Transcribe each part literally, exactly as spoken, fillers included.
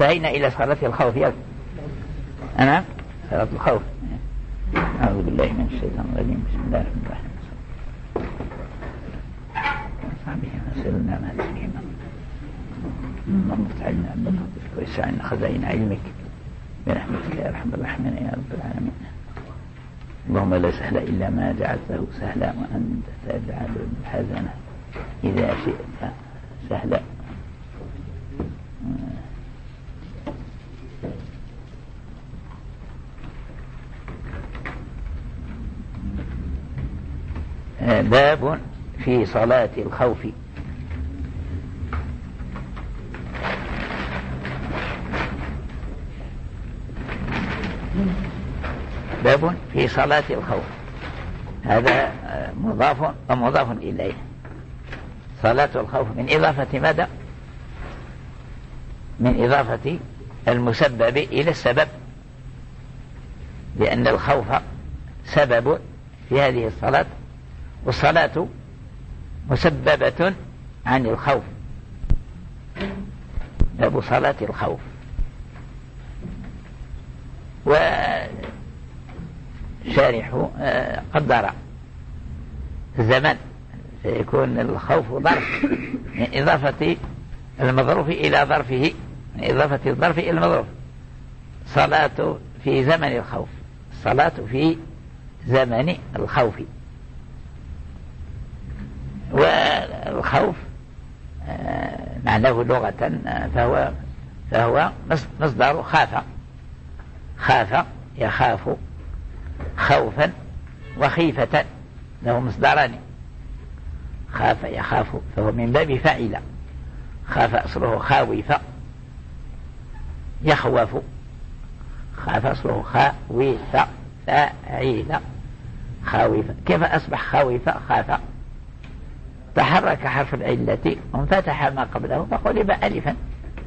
انتهينا إلى صلاة الخوف. يلا أنا صلاة الخوف. أعوذ بالله من الشيطان الرجيم. بسم الله الرحمن الرحيم. وصحبه وسلم ما تسليما. اللهم افتح لنا أبواب فضلك ويسع لنا خزائن علمك برحمتك يا أرحم الراحمين يا رب العالمين. اللهم لا سهل إلا ما جعلته سهلا وأنت تجعل الحزن إذا شئت سهلا. باب في صلاة الخوف. باب في صلاة الخوف. هذا مضاف ومضاف إليه. صلاة الخوف من إضافة ماذا؟ من إضافة المسبب إلى السبب، لأن الخوف سبب في هذه الصلاة، والصلاة مسببة عن الخوف. باب صلاة الخوف. وشارح قدر الزمن فيكون الخوف ظرف من إضافة المظروف إلى ظرفه، من إضافة الظرف إلى المظروف. صلاة في زمن الخوف، صلاة في زمن الخوف. والخوف معناه لغة فهو فهو مصدر خاف. خاف يخاف خوفا وخيفة، له مصدران. خاف يخاف فهو من باب فاعل. خاف أصله خاوف يخوف. خاف أصله خاوف فاعل خاوف. كيف أصبح خاوف؟ خاف. تحرك حرف العلة وانفتح ما قبله فقلب ألفا.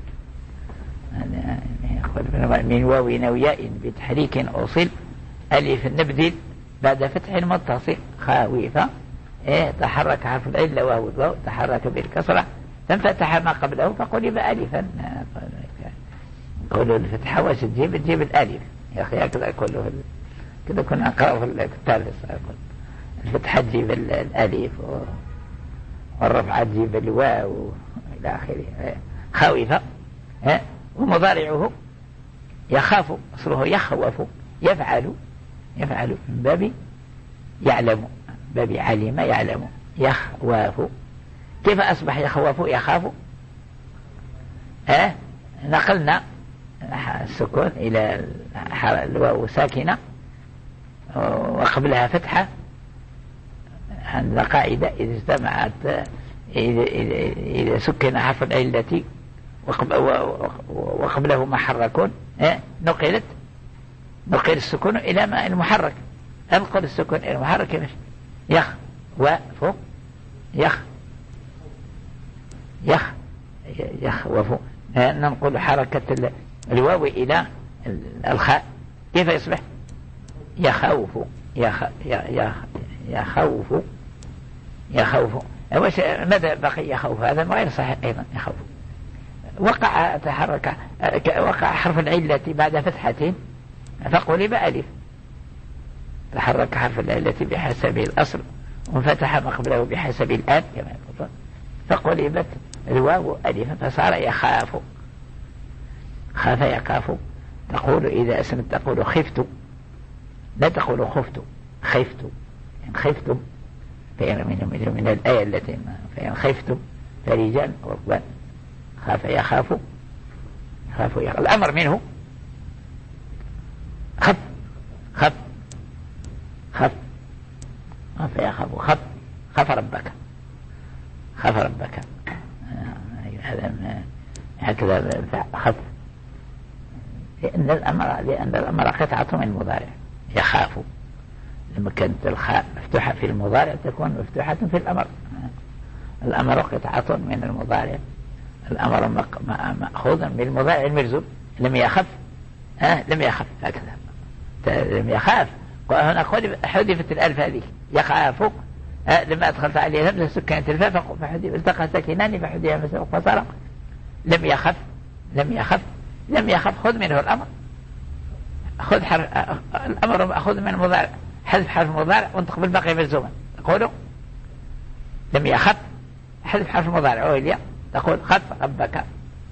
من واو وياء بتحريك أوصل ألف نبدل بعد فتح متصل. خاوف إيه تحرك حرف العلة وهو الواو، تحرك بالكسرة فانفتح ما قبله فقلب ألفا. قولوا الفتحة واش تجيب؟ تجيب الألف يا أخي. كذا كله كذا كنا نقرأ في الكتاب. الفتحة تجيب الألف والرفعة تجيب الواو إلى آخره. خاوف ومضارعه يخاف أصله يخوف يفعل. يفعل من باب يعلم، باب علم يعلم. يخواف. كيف أصبح يخوف يخاف؟ أه؟ نقلنا السكون إلى الواو ساكنة وقبلها فتحة. عندنا قاعدة إذا اجتمعت إذا, إذا سكن حرف العلة وقبله محركون أه؟ نقلت نقل السكون إلى ما المحرك. أنقل السكون إلى المحرك مش يخ وفو يخ يخ يخ وفو. ننقل حركة الواو إلى الخاء. كيف يصبح؟ يخوف يخ يخوف يخوف. ماذا بقي؟ يخوف. هذا غير صحيح أيضا. يخوف وقع تحرك وقع حرف العلة بعد فتحتين فقلب ألف. تحرك حرف العلة بحسب الأصل وانفتح ما قبله بحسب الآن كما يقول فقلبت الواو ألفا فصار يخاف. خاف يخاف. تقول إذا أسمت تقول خفت، لا تقول خفت. خفت إن خفتم فإن من, من, من الآية التي فإن خفتم فرجال وركبان. خاف يخاف. خاف يخاف. الأمر منه خف خف خف. خاف يخاف. خف خف ربك. خف ربك. هذا هكذا خف. لأن الأمر لأن الأمر قطعة من المضارع. يخاف لما كانت الخاء مفتوحة في المضارع تكون مفتوحة في الأمر. الأمر قطعة من المضارع. الأمر مأخوذ من المضارع المرزوب. لم يخف ها لم يخف هكذا. لم يخاف وهنا حذفت الألف هذه يخاف. لما أدخلت عليه همزة سكنت الفاء فحذف التقى ساكنان فحذف فصار لم يخف. لم يخف لم يخف خذ منه الأمر، خذ حرف الأمر مأخوذ من المضارع، حذف حرف المضارع وانطق بالباقي مجزوما. تقول لم يخف حذف حرف المضارع وهو الياء، تقول خف ربك.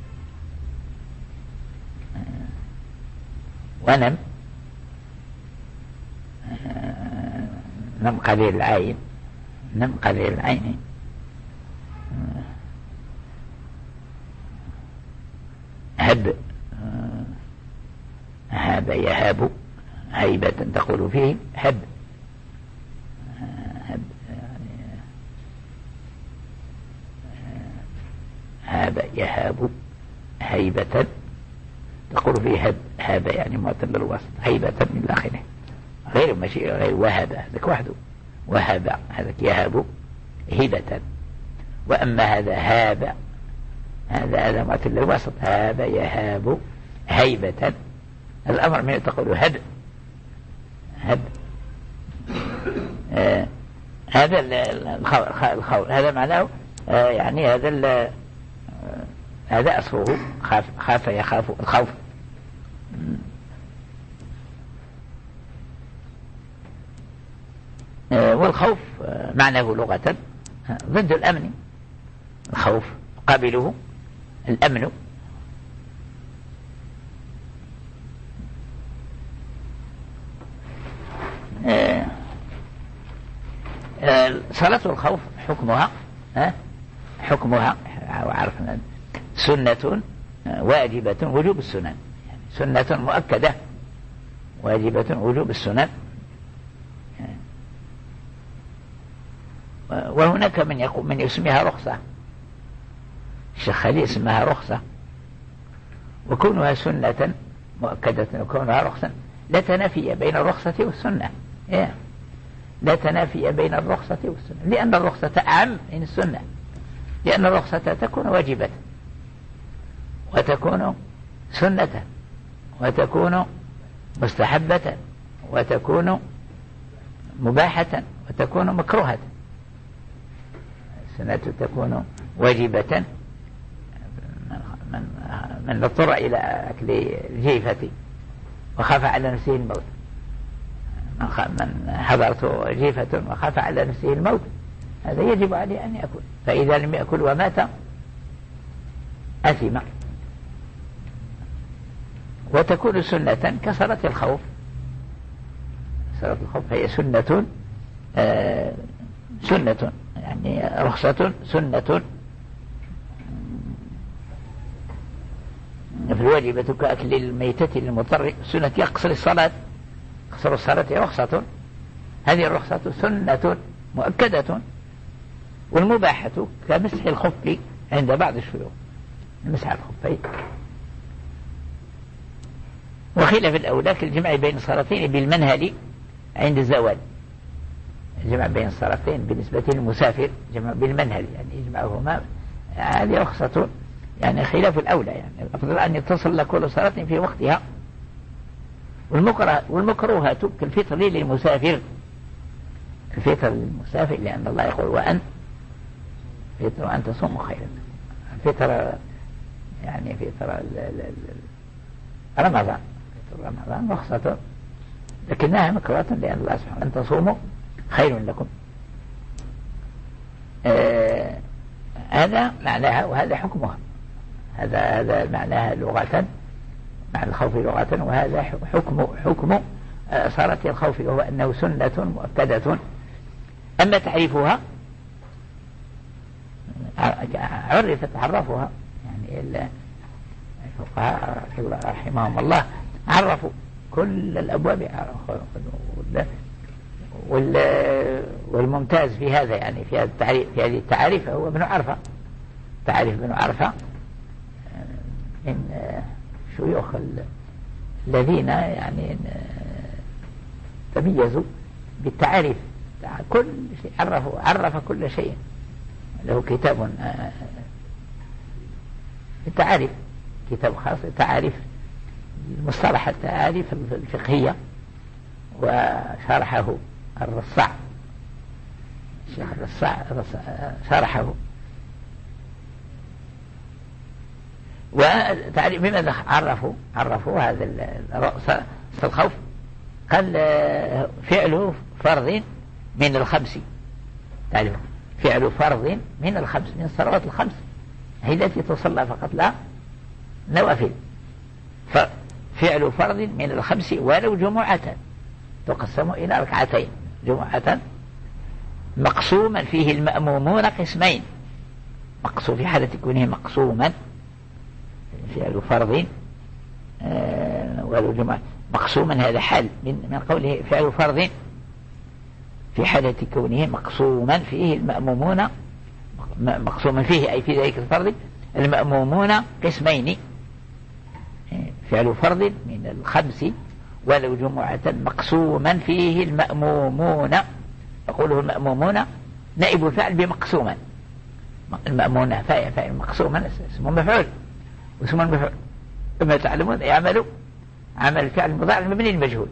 ونم نم قليل العين، نم قليل العين. هب هذا يهاب هيبة، تقول فيه هب. هب يعني هذا يهاب هيبة، تقول فيه هب. هذا يعني معتل الوسط، هيبة من آخره، غير مشي غير وهب هذاك وحده، وهب هذاك يهاب هبة. وأما هذا هاب، هذا هذا معتل الوسط، هذا يهاب هيبة. الأمر من تقول هب هب. آه هذا الخول هذا معناه آه يعني هذا آه هذا أصله خاف، خاف يخاف الخوف. آه والخوف آه معناه لغة ضد الأمن. الخوف قابله الأمن. آه آه صلاة الخوف حكمها آه حكمها وعرفنا سنة واجبة وجوب السنن، يعني سنة مؤكدة واجبة وجوب السنن. وهناك من يقول من يسميها رخصة، الشيخ خليل اسمها رخصة، وكونها سنة مؤكدة وكونها رخصة لا تنافي بين الرخصة والسنة. إيه؟ لا تنافي بين الرخصة والسنة، لأن الرخصة أعم من السنة، لأن الرخصة تكون واجبة وتكون سنة وتكون مستحبة وتكون مباحة وتكون مكروهة. السنة تكون واجبة، من من اضطر إلى أكل الجيفة وخاف على نفسه الموت، من حضرته جيفة وخاف على نفسه الموت، هذا يجب عليه أن يأكل، فإذا لم يأكل ومات أثم. وتكون سنة كصلاة الخوف. صلاة الخوف هي سنة آه سنة يعني رخصة سنة. في الواجبة كأكل الميتة للمضطر سنة يقصر الصلاة، قصر الصلاة رخصة، هذه الرخصة سنة مؤكدة. والمباحة كمسح الخف عند بعض الشيوخ، مسح الخفين. وخلاف الأولى كالجمع بين الصلاتين بالمنهل عند الزوال، الجمع بين الصلاتين بالنسبة للمسافر جمع بالمنهل يعني يجمعهما، هذه رخصة يعني خلاف الأولى، يعني الأفضل أن يتصل كل صلاة في وقتها. والمكروهات كالفطر للمسافر، الفطر للمسافر لأن الله يقول وأن فطر أن تصوموا خيرا. الفطر يعني فطر رمضان، فطر رمضان رخصة لكنها مكروهة لأن الله سبحانه أن تصوموا خير لكم. آه هذا معناها وهذا حكمها، هذا هذا معناها لغة مع الخوف لغة، وهذا حكم حكم صلاة الخوف، وهو أنه سنة مؤكدة. أما تعريفها عرفت عرفها يعني الفقهاء رحمهم الله عرفوا كل الأبواب، والممتاز في هذا يعني في هذا التعريف في هذه التعريف هو ابن عرفة، تعريف ابن عرفة من شيوخ الذين يعني تميزوا بالتعريف كل شيء، عرفوا عرف كل شيء. له كتاب التعاريف، كتاب خاص تعريف المصطلح التعريف الفقهية، وشرحه الرصاع، الشيخ الرصاع شرحه. وتعرف بماذا عرفوا عرفوا هذا الخوف؟ قال فعل فرض من الخمس، تعرف فعل فرض من الخمس، من الصلوات الخمس هي التي تصلى فقط لا نوافل. ففعل فرض من الخمس ولو جمعة تقسم إلى ركعتين، جمعة مقسوما فيه المأمومون قسمين، مقسوم في حالة كونه مقسوما فعل فرض آه ولو جمعة مقسوما، هذا حال من, من قوله فعل فرض في حالة كونه مقسوما فيه المأمومون، مقسوما فيه أي في ذلك الفرض المأمومون قسمين، فعل فرض من الخمس ولو جمعة مقسوما فيه المأمومون، يقوله المأمومون نائب الفعل بمقسوما، المأمون فاعل فاعل مقسوما اسمه مفعول، واسم المفعول كما تعلمون يعمل عمل الفعل المضارع مبني المجهول.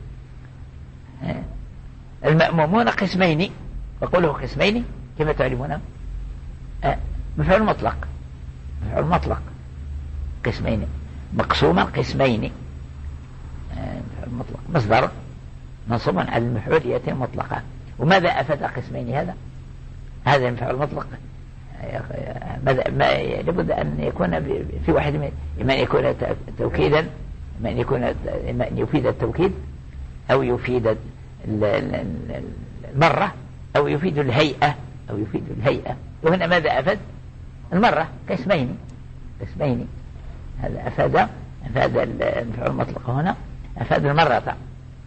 المأمومون قسمين، وقوله قسمين كما تعلمون مفعول مطلق، مفعول مطلق قسمين مقسوما قسمين، مفعول مطلق مصدر منصوب على المفعولية المطلقة. وماذا أفاد قسمين هذا؟ هذا المفعول المطلق ما لابد أن يكون في واحد من إما أن يكون توكيدا، إما أن يكون إما أن يفيد التوكيد أو يفيد المرة أو يفيد الهيئة أو يفيد الهيئة. وهنا ماذا أفاد؟ المرة قسمين، قسمين هذا أفاد أفاد المفعول المطلق هنا أفاد المرة.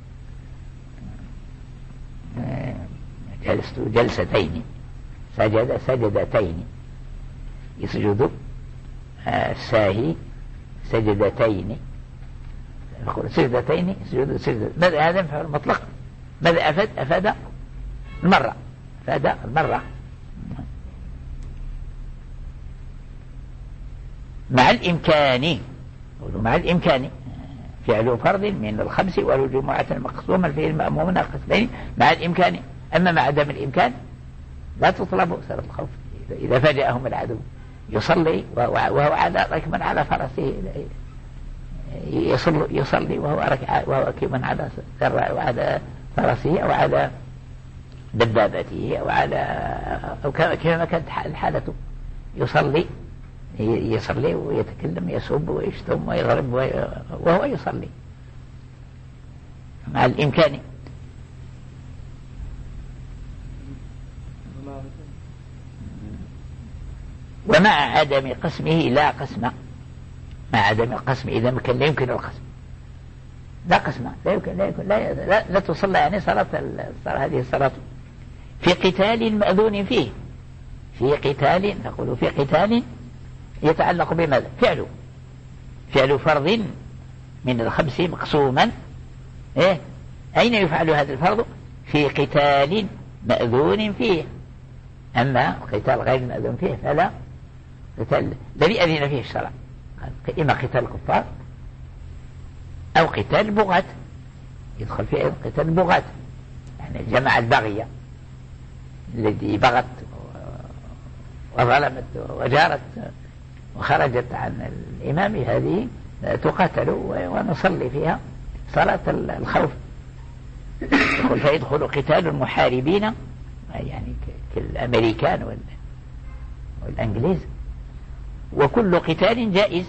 جلست جلستين، سجد سجدتين، يسجد الساهي سجدتين، نقول سجدتين سجود سجد. ماذا هذا مفعول مطلق؟ ماذا أفاد؟ أفاد المرة، أفاد المرة مع الإمكان، مع الإمكان فعل فرض من الخمس ولو جمعة مقسوما فيه المأمومون قسمين مع الإمكان. أما مع عدم الإمكان لا تطلب صلاة الخوف. إذا فاجأهم العدو يصلي وهو على ركبا على فرسه، يصلي, يصلي وهو وهو راكبا على على فرسه أو على دبابته أو على أو كما كانت الحالة، يصلي يصلي ويتكلم يسب ويشتم ويضرب وهو يصلي مع الإمكان. ومع عدم قسمه لا قسم، مع عدم القسم إذا ما كان لا يمكن القسم لا قسم، لا يمكن لا يمكن لا, لا, لا تصلى يعني صلاة هذه الصلاة في قتال مأذون فيه، في قتال نقول في قتال يتعلق بماذا؟ فعله فعل فرض من الخمس مقسوما، إيه؟ أين يفعل هذا الفرض؟ في قتال مأذون فيه. أما قتال غير مأذون فيه فلا قتال الذي أذن فيه الشرع، إما قتال الكفار أو قتال البغاة، يدخل فيه قتال البغاة، يعني الجماعة الباغية التي بغت وظلمت وجارت وخرجت عن الإمام، هذه تقاتل ونصلي فيها صلاة الخوف. فيدخل قتال المحاربين يعني كالأمريكان والأنجليز، وكل قتال جائز.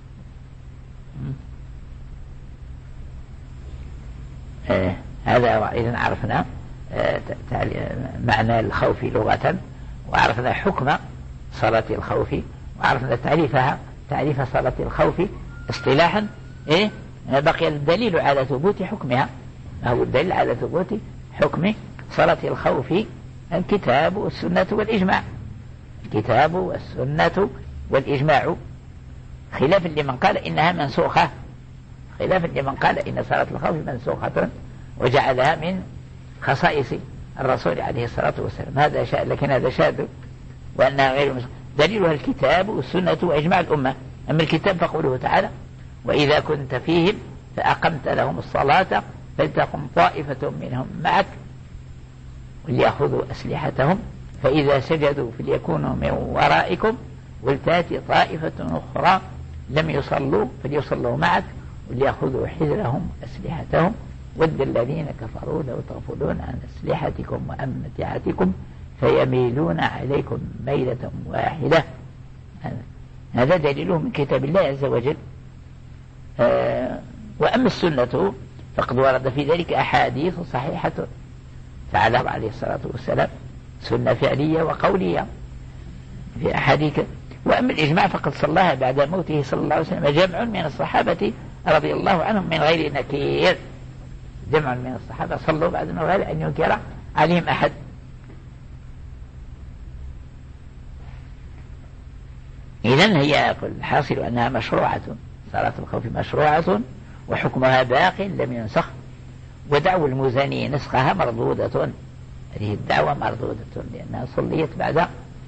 آه هذا إذن عرفنا آه معنى الخوف لغة، وعرفنا حكم صلاة الخوف، وعرفنا تعريفها تعريف صلاة الخوف اصطلاحا. إيه؟ بقي الدليل على ثبوت حكمها. ما هو الدليل على ثبوت حكم صلاة الخوف؟ الكتاب والسنة والإجماع، الكتاب والسنة والإجماع، خلافا لمن قال إنها منسوخة، خلافا لمن قال إن صلاة الخوف منسوخة وجعلها من خصائص الرسول عليه الصلاة والسلام. هذا شاء، لكن هذا شاذ وأنها غير منسوخة. دليلها الكتاب والسنة وإجماع الأمة. أما الكتاب فقوله تعالى: وإذا كنت فيهم فأقمت لهم الصلاة فلتقم طائفة منهم معك وليأخذوا أسلحتهم فإذا سجدوا فليكونوا من ورائكم ولتأتي طائفة أخرى لم يصلوا فليصلوا معك وليأخذوا حذرهم أسلحتهم ود الذين كفروا لو تغفلون عن أسلحتكم وأمتعتكم فيميلون عليكم ميلة واحدة. هذا دليله من كتاب الله عز وجل. آه وأما السنة فقد ورد في ذلك أحاديث صحيحة فعلى عليه الصلاة والسلام سنة فعلية وقولية في أحاديث. وأما الإجماع فقد صلاها بعد موته صلى الله عليه وسلم جمع من الصحابة رضي الله عنهم من غير نكير. جمع من الصحابة صلوا بعد من غير أن ينكر عليهم أحد. إذن هي الحاصل أنها مشروعة، صلاة الخوف مشروعة وحكمها باق لم ينسخ، ودعوى المزني نسخها مردودة. هذه الدعوة مردودة لأنها صليت بعد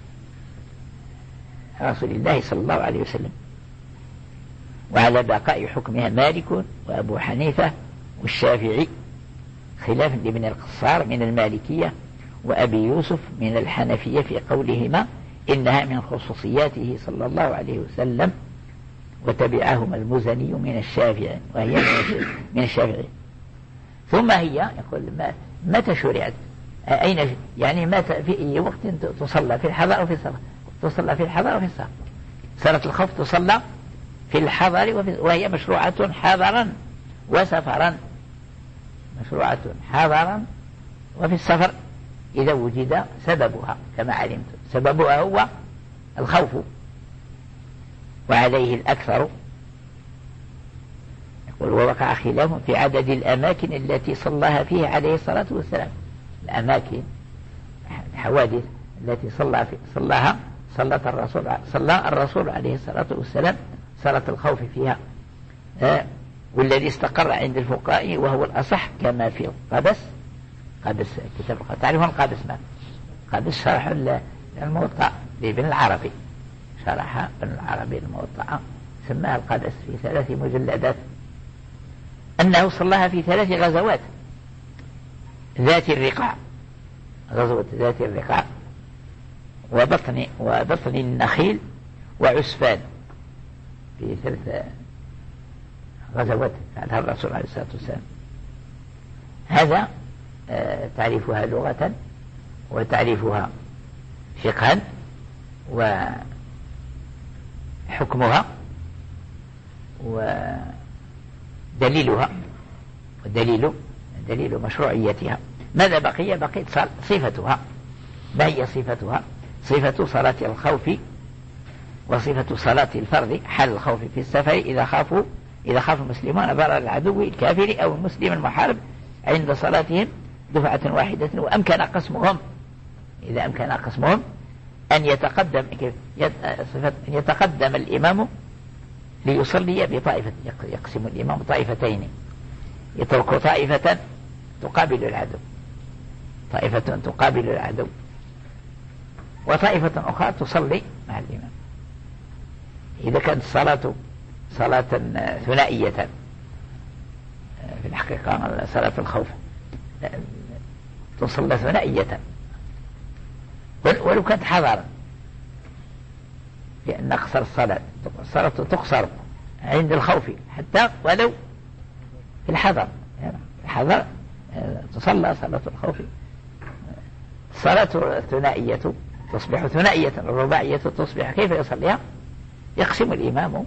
رسول الله صلى الله عليه وسلم. وعلى بقاء حكمها مالك وأبو حنيفة والشافعي خلافا لابن القصار من المالكية وأبي يوسف من الحنفية في قولهما إنها من خصوصياته صلى الله عليه وسلم، وتبعهما المزني من الشافعي وهي من الشافعي. ثم هي يقول متى شرعت؟ أين يعني متى في أي وقت تصلى في الحضر وفي السفر؟ تصلى في الحضر وفي السفر. صلاة الخوف تصلى في الحضر وفي وهي مشروعة حضرا وسفرا، مشروعة حضرا وفي السفر إذا وجد سببها كما علمت. سببها هو الخوف، وعليه الأكثر. يقول ووقع خلاف في عدد الأماكن التي صلاها فيها عليه الصلاة والسلام. الأماكن الحوادث التي صلى في صلاها صلى الرسول صلى الرسول عليه الصلاة والسلام صلاة الخوف فيها. آه والذي استقر عند الفقهاء وهو الأصح كما في القبس. قبس كتاب تعرفون القبس ما قبس شرح الموطأ لابن العربي، شرح ابن العربي الموطأ سماها القبس في ثلاث مجلدات، أنه صلىها في ثلاث غزوات: ذات الرقاع، غزوة ذات الرقاع، وبطن وبطن النخيل، وعسفان، في ثلاث غزوات فعلها الرسول عليه الصلاة والسلام. هذا تعريفها لغة وتعريفها فقها وحكمها ودليلها ودليل دليل مشروعيتها. ماذا بقي؟ بقيت صفتها. ما هي صفتها؟ صفة صلاة الخوف وصفة صلاة الفرض حال الخوف في السفر إذا خافوا إذا خاف المسلمون ضرر العدو الكافر أو المسلم المحارب عند صلاتهم دفعة واحدة وأمكن قسمهم. إذا أمكن قسمهم أن يتقدم أن يتقدم الإمام ليصلي بطائفة، يقسم الإمام طائفتين، يترك طائفة تقابل العدو، طائفة تقابل العدو، وطائفة أخرى تصلي مع الإمام. إذا كانت الصلاة صلاة ثنائية في الحقيقة صلاة الخوف تصلى ثنائية، ولو كانت حضارا، لأن أقصر الصلاة الصلاة تقصر عند الخوف حتى ولو في الحضر. يعني الحضر تصلى صلاة الخوف. الصلاة الثنائية تصبح ثنائية، الرباعية تصبح كيف يصليها؟ يقسم الإمام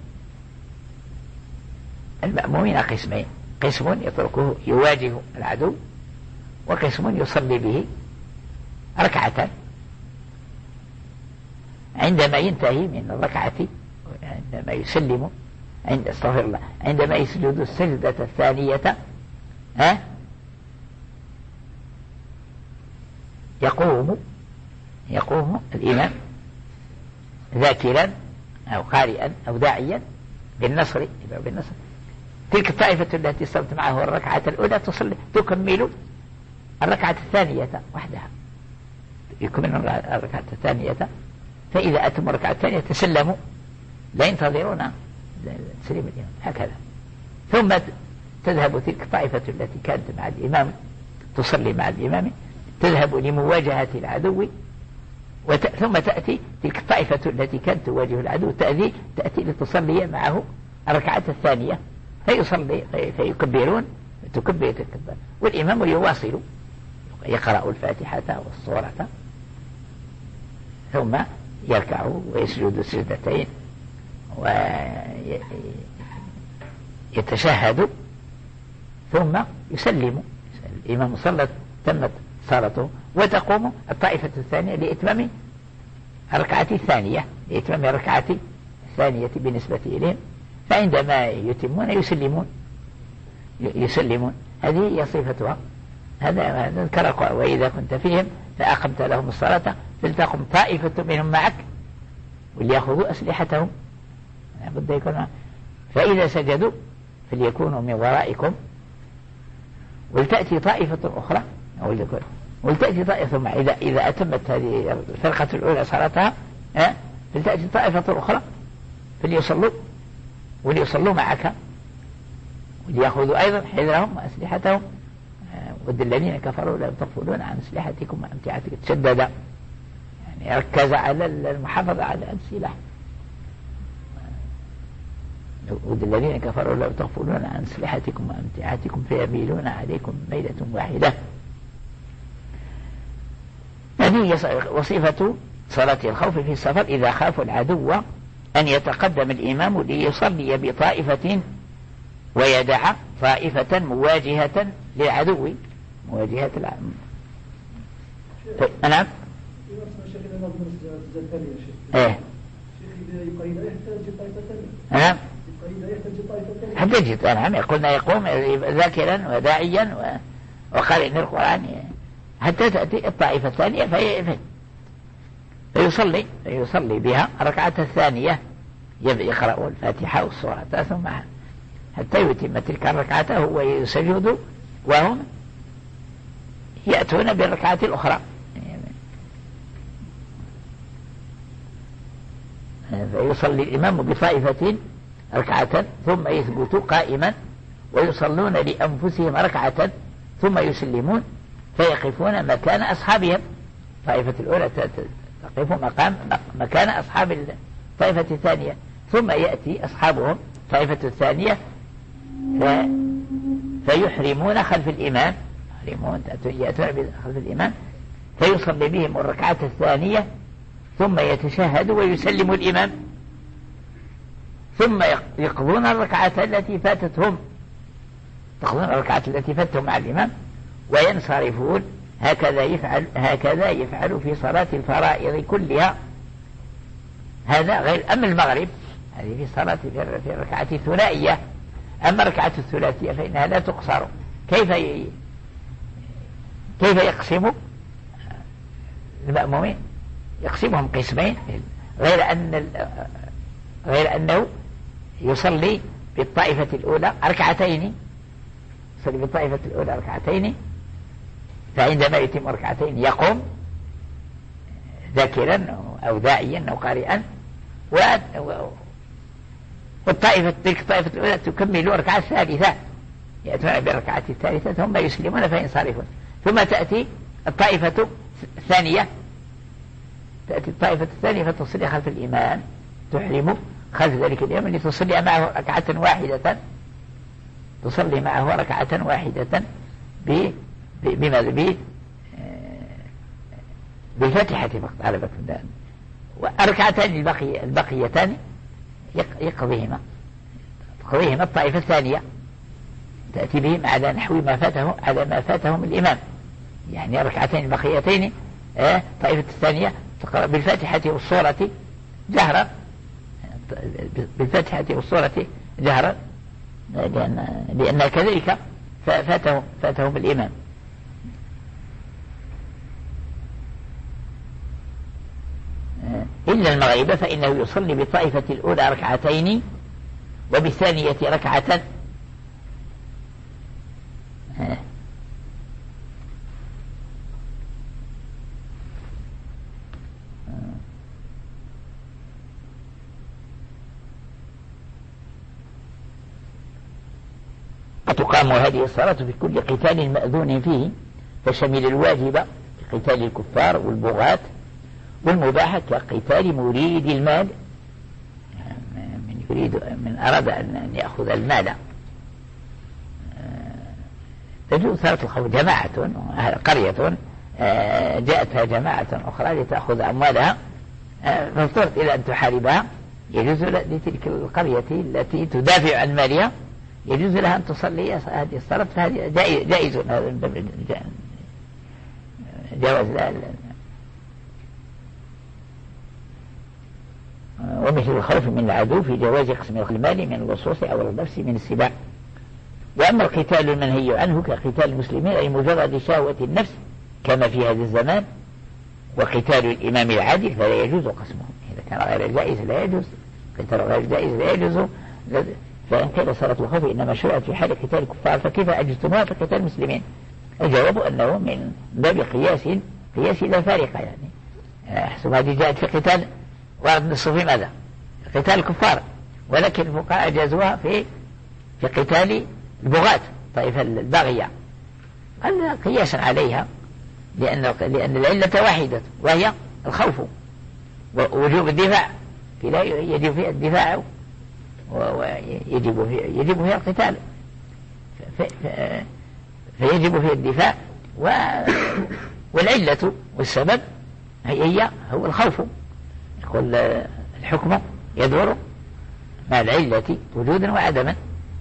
المأمومين قسمين: قسم يتركه يواجه العدو، وقسم يصلي به ركعة. عندما ينتهي من الركعة، عندما يسلم عند استغفر الله عندما يسجد السجدة الثانية ها يقوم يقوم الإمام ذاكرا أو قارئا أو داعيا بالنصر بالنصر تلك الطائفة التي صلت معه الركعة الأولى تصلي تكمل الركعة الثانية وحدها، يكمل الركعة الثانية، فإذا أتم الركعة الثانية تسلموا لا ينتظرون تسليم الإمام. هكذا ثم تذهب تلك الطائفة التي كانت مع الإمام تصلي مع الإمام، تذهب لمواجهة العدو وت... ثم تأتي تلك الطائفة التي كانت تواجه العدو تأتي تأتي لتصلي معه الركعة الثانية، فيصلي في... فيكبرون تكبر يتكبر، والإمام يواصل يقرأ الفاتحة والسورة ثم يركع ويسجد سجدتين ويتشهد ثم يسلم. الإمام صلت تمت صلاته، وتقوم الطائفة الثانية لإتمام الركعة الثانية لإتمام الركعة الثانية بالنسبة إليهم، فعندما يتمون يسلمون يسلمون هذه هي صفتها. هذا نذكرك، وإذا كنت فيهم فأقمت لهم الصلاة فلتقم طائفة منهم معك وليأخذوا أسلحتهم، بد يكون، فإذا سجدوا فليكونوا من ورائكم ولتأتي طائفة أخرى ولتأتي طائفة ثم إذا إذا أتمت هذه الفرقة الأولى صلاتها فلتأتي طائفة أخرى فليصلوا وليصلوا معك وليأخذوا أيضا حذرهم وأسلحتهم، ود الذين كفروا لا تغفلون عن أسلحتكم وأمتعتكم، تشدد يعني ركز على المحافظة على السلاح. ود الذين كفروا لا تغفلون عن أسلحتكم وأمتعتكم فيميلون عليكم ميلة واحدة. هذه وصفة صلاة الخوف في السفر إذا خافوا العدو أن يتقدم الإمام ليصلي بطائفة ويدع طائفة مواجهة للعدو مواجهة العدو. نعم. ايه نعم حتى يجد نعم قلنا يقوم ذاكرا وداعيا وقارئ القرآن حتى تأتي الطائفة الثانية في فيصلي فيصلي بها الركعة الثانية، يقرأ الفاتحة والسورة ثم حتى يتم تلك الركعة هو يسجد وهم يأتون بالركعة الأخرى. فيصلي الإمام بطائفة ركعة ثم يثبت قائما ويصلون لأنفسهم ركعة ثم يسلمون فيقفون مكان أصحابهم. الطائفة الأولى تقف مقام مكان أصحاب الطائفة الثانية ثم يأتي أصحابهم الطائفة الثانية فيحرمون خلف الإمام يأتون خلف الإمام فيصلي بهم الركعة الثانية ثم يتشهد ويسلم الإمام ثم يقضون الركعة التي فاتتهم يقضون الركعة التي فاتتهم مع الإمام وينصرفون. هكذا يفعل هكذا يفعل في صلاة الفرائض كلها. هذا غير أما المغرب هذه في صلاة في الركعة الثنائية. أما الركعة الثلاثية فإنها لا تقصر. كيف ي... كيف يقسم المأمومين؟ يقسمهم قسمين، غير أن غير أنه يصلي بالطائفة الأولى ركعتين يصلي بالطائفة الأولى ركعتين فعندما يتم ركعتين يقوم ذاكرا أو داعيا أو قارئا والطائفة تلك الطائفة الأولى تكمل ركعة ثالثة يأتون بالركعة الثالثة ثم يسلمون فينصرفون ثم تأتي الطائفة الثانية تأتي الطائفة الثانية فتصلي خلف الإمام تحرم خلف ذلك الإمام لتصلي معه ركعة واحدة تصلي معه ركعة واحدة بماذا بالفاتحة فقط على بكر والركعتان البقي البقيتان يقضيهما تقضيهما الطائفة الثانية تأتي بهم على نحو ما فاتهم على ما فاتهم الإمام، يعني الركعتين البقيتين الطائفة الثانية تقرأ بالفاتحة والسورة جهرا بالفاتحة والسورة جهرا لأن, لأن كذلك فاتهم, فاتهم الإمام. إلا المغرب فإنه يصلي بالطائفة الأولى ركعتين وبالثانية ركعة تقام هذه الصلاة في كل قتال مأذون فيه فشمل الواجب في قتال الكفار والبغاة والمباح كقتال مريد المال، من يريد من أراد أن يأخذ المال تجوز صلاة الخوف. جماعة قرية جاءتها جماعة أخرى لتأخذ أموالها فاضطرت إلى أن تحاربها، يجوز لتلك القرية التي تدافع عن مالها يجوز لها أن تصلي هذه الصلاة، فهذه جائز جواز. ومثل الخوف من العدو في جواز قسم المال من اللصوص أو النفس من السباع. وأما القتال المنهي عنه كقتال المسلمين أي مجرد شهوة النفس كما في هذا الزمان، وقتال الإمام العادل فلا يجوز قسمه. إذا كان غير جائز لا يجوز، قتال غير جائز لا يجوز. فإن كان صلاة الخوف إنما شرعت في حال قتال الكفار فكيف أجتماع في قتال المسلمين؟ الجواب أنه من باب قياس قياس لا فارق، يعني أحسب هذه جاءت في قتال وارد نصف في ماذا؟ قتال الكفار، ولكن الفقهاء أجازوها في في قتال البغاة طائفة الباغية، قال قياسا عليها لأن لأن العلة واحدة وهي الخوف ووجوب الدفاع، فلا يجب فيها الدفاع ويجب فيها يجب فيها القتال، فيجب فيها الدفاع، والعلة والسبب هي هو الخوف. يقول الحكم يدور مع العلة وجودا وعدما.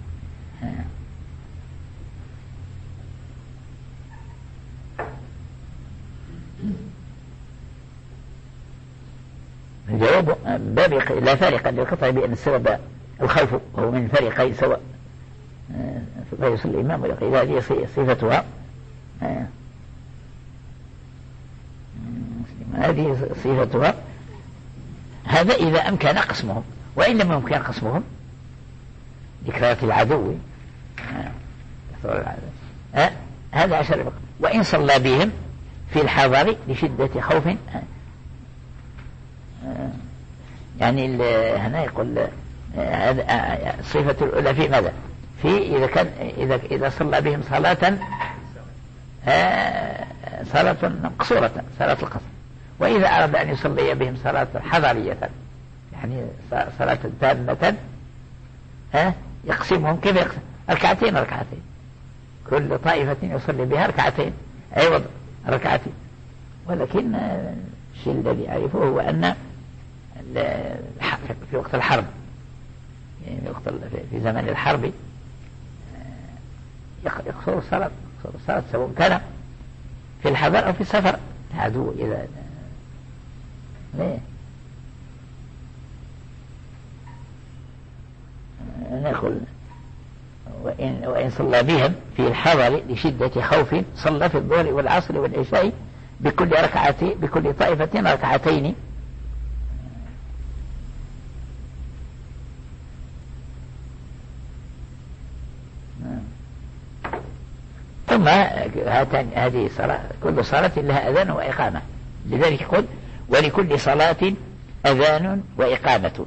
الجواب باب لا فارق للقطع بأن السبب الخوف وهو من فريقين سواء، فيصل الإمام ويقول هذه صفتها هذه صفتها. هذا إذا أمكن قسمهم، وإن لم يمكن قسمهم ذكريات العدو هذا عشر. وإن صلى بهم في الحضر لشدة خوف، يعني هنا يقول الصفة الأولى في ماذا؟ في إذا كان إذا إذا صلى بهم صلاة صلاة مقصورة صلاة القصر، وإذا أراد أن يصلي بهم صلاة حضرية يعني صلاة تامة يقسمهم. كيف يقسم؟ ركعتين ركعتين، كل طائفة يصلي بها ركعتين عوض ركعتين. ولكن الشيء الذي أعرفه هو أن في وقت الحرب، يعني في زمن الحرب يقصر الصلاة يقصر الصلاة سواء كان في الحضر أو في السفر. عدو إلى ليه نقول وإن, وإن صلى بهم في الحضر لشدة خوف صلى في الظهر والعصر والعشاء بكل ركعتين بكل طائفة ركعتين. ثم هذه صلاة كل صلاة لها أذان وإقامة، لذلك يقول ولكل صلاة أذان وإقامة.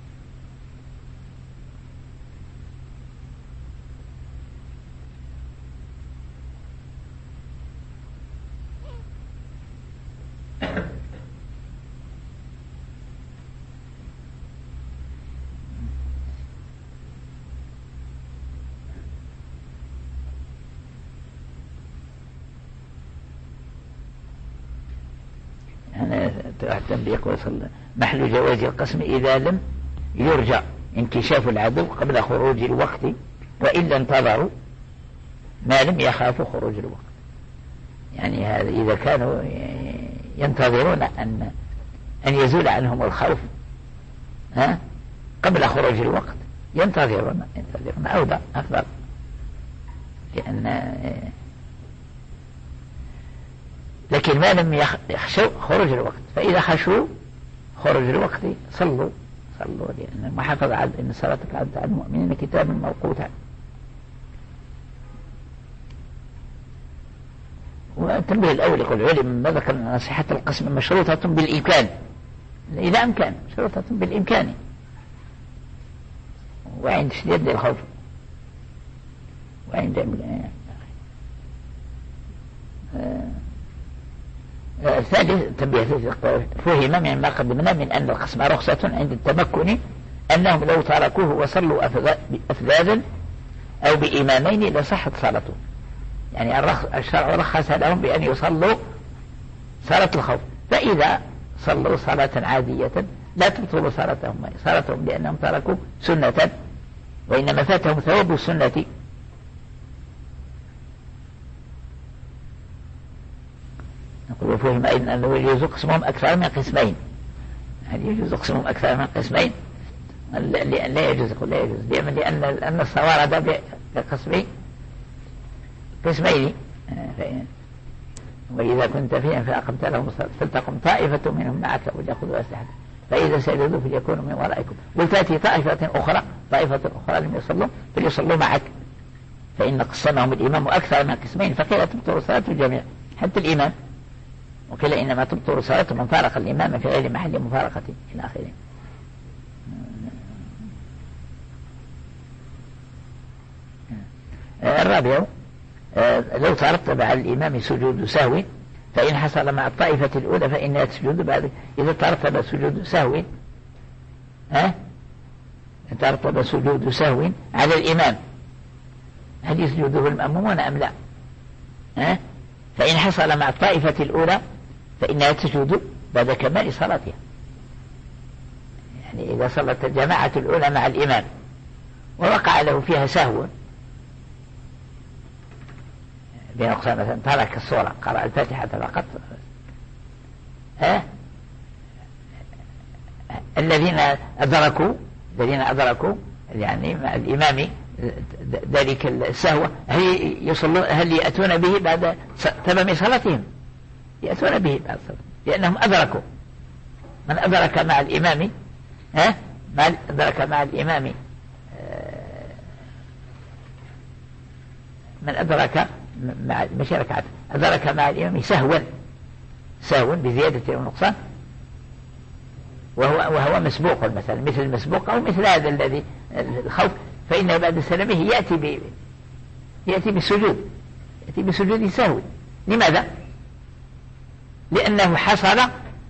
التنبيه وصل محل جواز القسم إذا لم يرجع انكشاف العدو قبل خروج الوقت، وإلا انتظروا ما لم يخافوا خروج الوقت. يعني هذا إذا كانوا ينتظرون أن أن يزول عنهم الخوف ها قبل خروج الوقت ينتظرون ينتظرون أوضع أفضل، لأن لكن ما لم يخشوا خروج الوقت، فإذا خشوا خروج الوقت صلوا صلوا لأن المحافظة على أن صلاتك على المؤمنين كتابا موقوتا. والتنبيه الأول يقول العلم ما ذكر أن صحة القسم مشروطة بالإمكان، إذا أمكن مشروطة بالإمكان وعند شديد الخوف وعند الثالث تنبيه فهم مما قدمنا من أن القسم رخصة عند التمكن أنهم لو تركوه وصلوا أفذاذا أو بإمامين لصحت صلاته. يعني الشرع رخص لهم بأن يصلوا صلاة الخوف، فإذا صلوا صلاة عادية لا تبطل صلاتهم صلاتهم لأنهم تركوا سنة، وإنما فاتهم ثواب السنة. نقول وفهم أيضا أنه يجوز قسمهم أكثر من قسمين. هل يجوز قسمهم أكثر من قسمين؟ لا يجوز، لا يجوز لأن أن الصوارد بقسمين قسمين. وإذا كنت فيهم فأقمت لهم الصلاة فلتقم طائفة منهم معك وليأخذوا أسلحتهم فإذا سجدوا فليكونوا من ورائكم ولتأتي طائفة أخرى طائفة أخرى لم يصلوا فليصلوا معك، فإن قسمهم الإمام أكثر من قسمين فقيل تبطل صلاة الجميع حتى الإمام، وقيل إنما تبطل صلاة من فارق الإمام في غير محل مفارقة إلى آخره. الرابع لو ترتب على الإمام سجود سهو فإن حصل مع الطائفة الأولى فإنها تسجد بعد. إذا ترتب سجود سهو ها ترتب سجود سهو على الإمام هل يسجده المأمومون أم لا؟ ها فإن حصل مع الطائفة الأولى فإنها تسجد بعد كمال صلاتها. يعني إذا صلت الجماعة الأولى مع الإمام ووقع له فيها سهو بنقصان مثلا ترك الصورة قرأ الفاتحة فقط، ها الذين أدركوا الذين أدركوا يعني مع الإمام ذلك السهو هل يصلون هل يأتون به بعد تمام صلاتهم؟ يأتون به بعد صلاة لأنهم أدركوا. من أدرك مع الإمام ها من أدرك مع الإمام من أدرك مع المشاركة أدرك مع الإمام سهوا سهوا بزيادة أو نقصان وهو وهو مسبوق مثلا مثل المسبوق أو مثل هذا الذي الخوف فإنه بعد سلامه يأتي ب يأتي بالسجود يأتي بسجود سهو. لماذا؟ لأنه حصل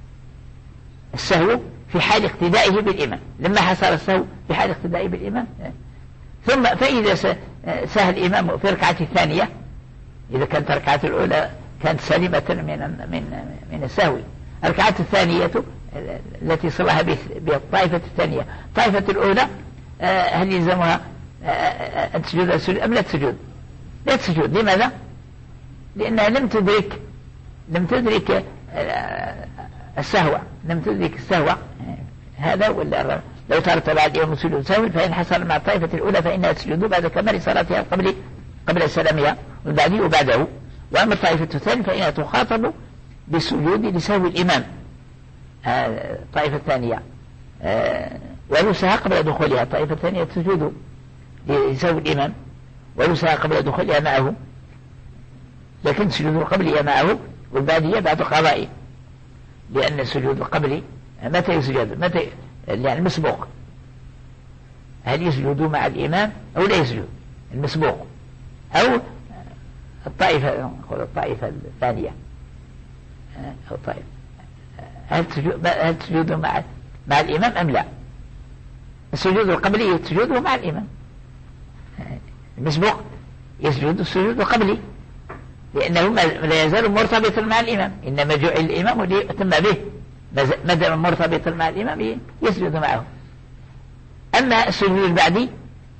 السهو في حال اقتدائه بالإمام. لما حصل السهو في حال اقتدائه بالإمام ثم فإذا سهى الإمام في الركعة الثانية إذا كانت الركعة الأولى كانت سليمة من من من السهو، الركعة الثانية التي صلها بالطائفة الثانية الطائفة الأولى هل يلزمها أن تسجد السجود أم لا تسجد؟ لا تسجد. لماذا؟ لأنها لم تدرك لم تدرك السهو لم تدرك السهو هذا. ولا لو ترتب على الإمام سجود سهو فإن حصل مع الطائفة الأولى فإنها تسجد بعد كمال صلاتها قبل قبل سلامها والبعدي وبعده. وأما الطائفة الثانية فإنها تخاطب بالسجود لسهو الإمام الطائفة الثانية ولو سهى قبل دخولها الطائفة الثانية تسجد لسهو الإمام ولو سهى قبل دخولها معه لكن سجود القبل معه والبعدية بعد قضائه. لأن السجود القبلي متى يسجد؟ متى يعني المسبوق هل يسجد مع الإمام أو لا يسجد المسبوق أو الطائفة الطائفة الثانية أو الطائفة هل تسجد هل تسجد مع مع الإمام أم لا؟ السجود القبلي يسجد مع الإمام المسبوق يسجد السجود القبلي لأنه لا يزال مرتبطا مع الإمام إنما جعل الإمام ليؤتم به ما دام مرتبطا مع الإمام يسجد معه. أما السجود البعدي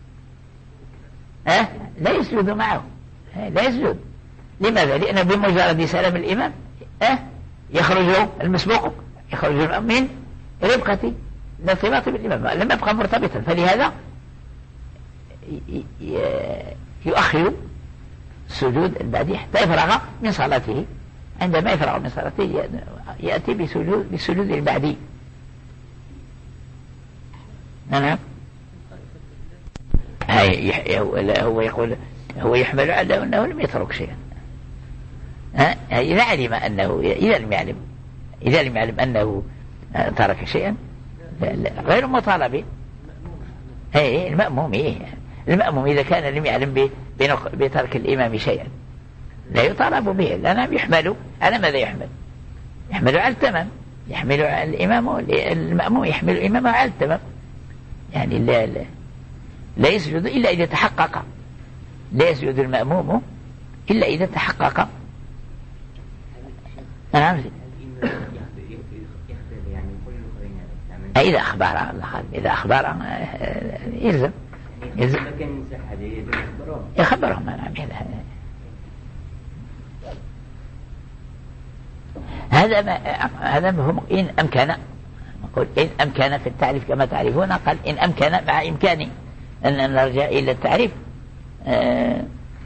أه؟ لا يسجد معه أه؟ لا يسجد. لماذا؟ لأنه بمجرد سلام الإمام أه؟ يخرج المسبوق يخرج من ربقة الارتباط بالإمام لم يبقى مرتبطا فلهذا يؤخر سجود البعدي حتى يفرغ من صلاته. عندما يفرغ من صلاته يأتي بسجود بسجود البعدي. نعم هو يقول هو يحمل على أنه لم يترك شيئا. إذا علم أنه إذا لم يعلم إذا لم يعلم أنه ترك شيئا غير مطالب. أي المأموم إيه المأموم إذا كان لم يعلم بترك الإمام شيئا لا يطالب به لأنه يحمل على ماذا يحمل يحمل على التمام، يحمل على الإمام المأموم يحمل الإمام على التمام، يعني لا, لا, لا يسجد إلا إذا تحقق، لا يسجد المأموم إلا إذا تحقق. نعم. إذا أخبار إذا أخبار يلزم يلزم يخبرهم. نعم. هذا ما هذا مفهوم إن أمكن، نقول إن أمكن في التعريف كما تعرفون، قال إن أمكن مع إمكاني أن نرجع إلى التعريف. آه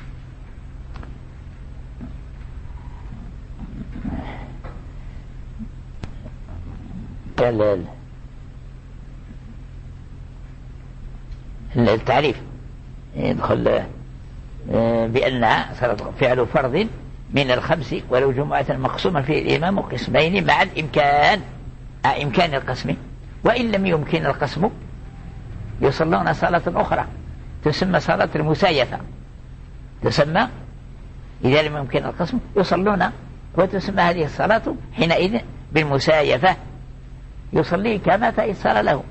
التعريف يدخل بأنها فعل فرض من الخمس ولو جمعة مقسومة في الإمام قسمين مع الإمكان إمكان القسم، وإن لم يمكن القسم يصلون صلاة أخرى تسمى صلاة المسايفة، تسمى إذا لم يمكن القسم يصلون، وتسمى هذه الصلاة حينئذ بالمسايفة، يصلي كما تيسر له.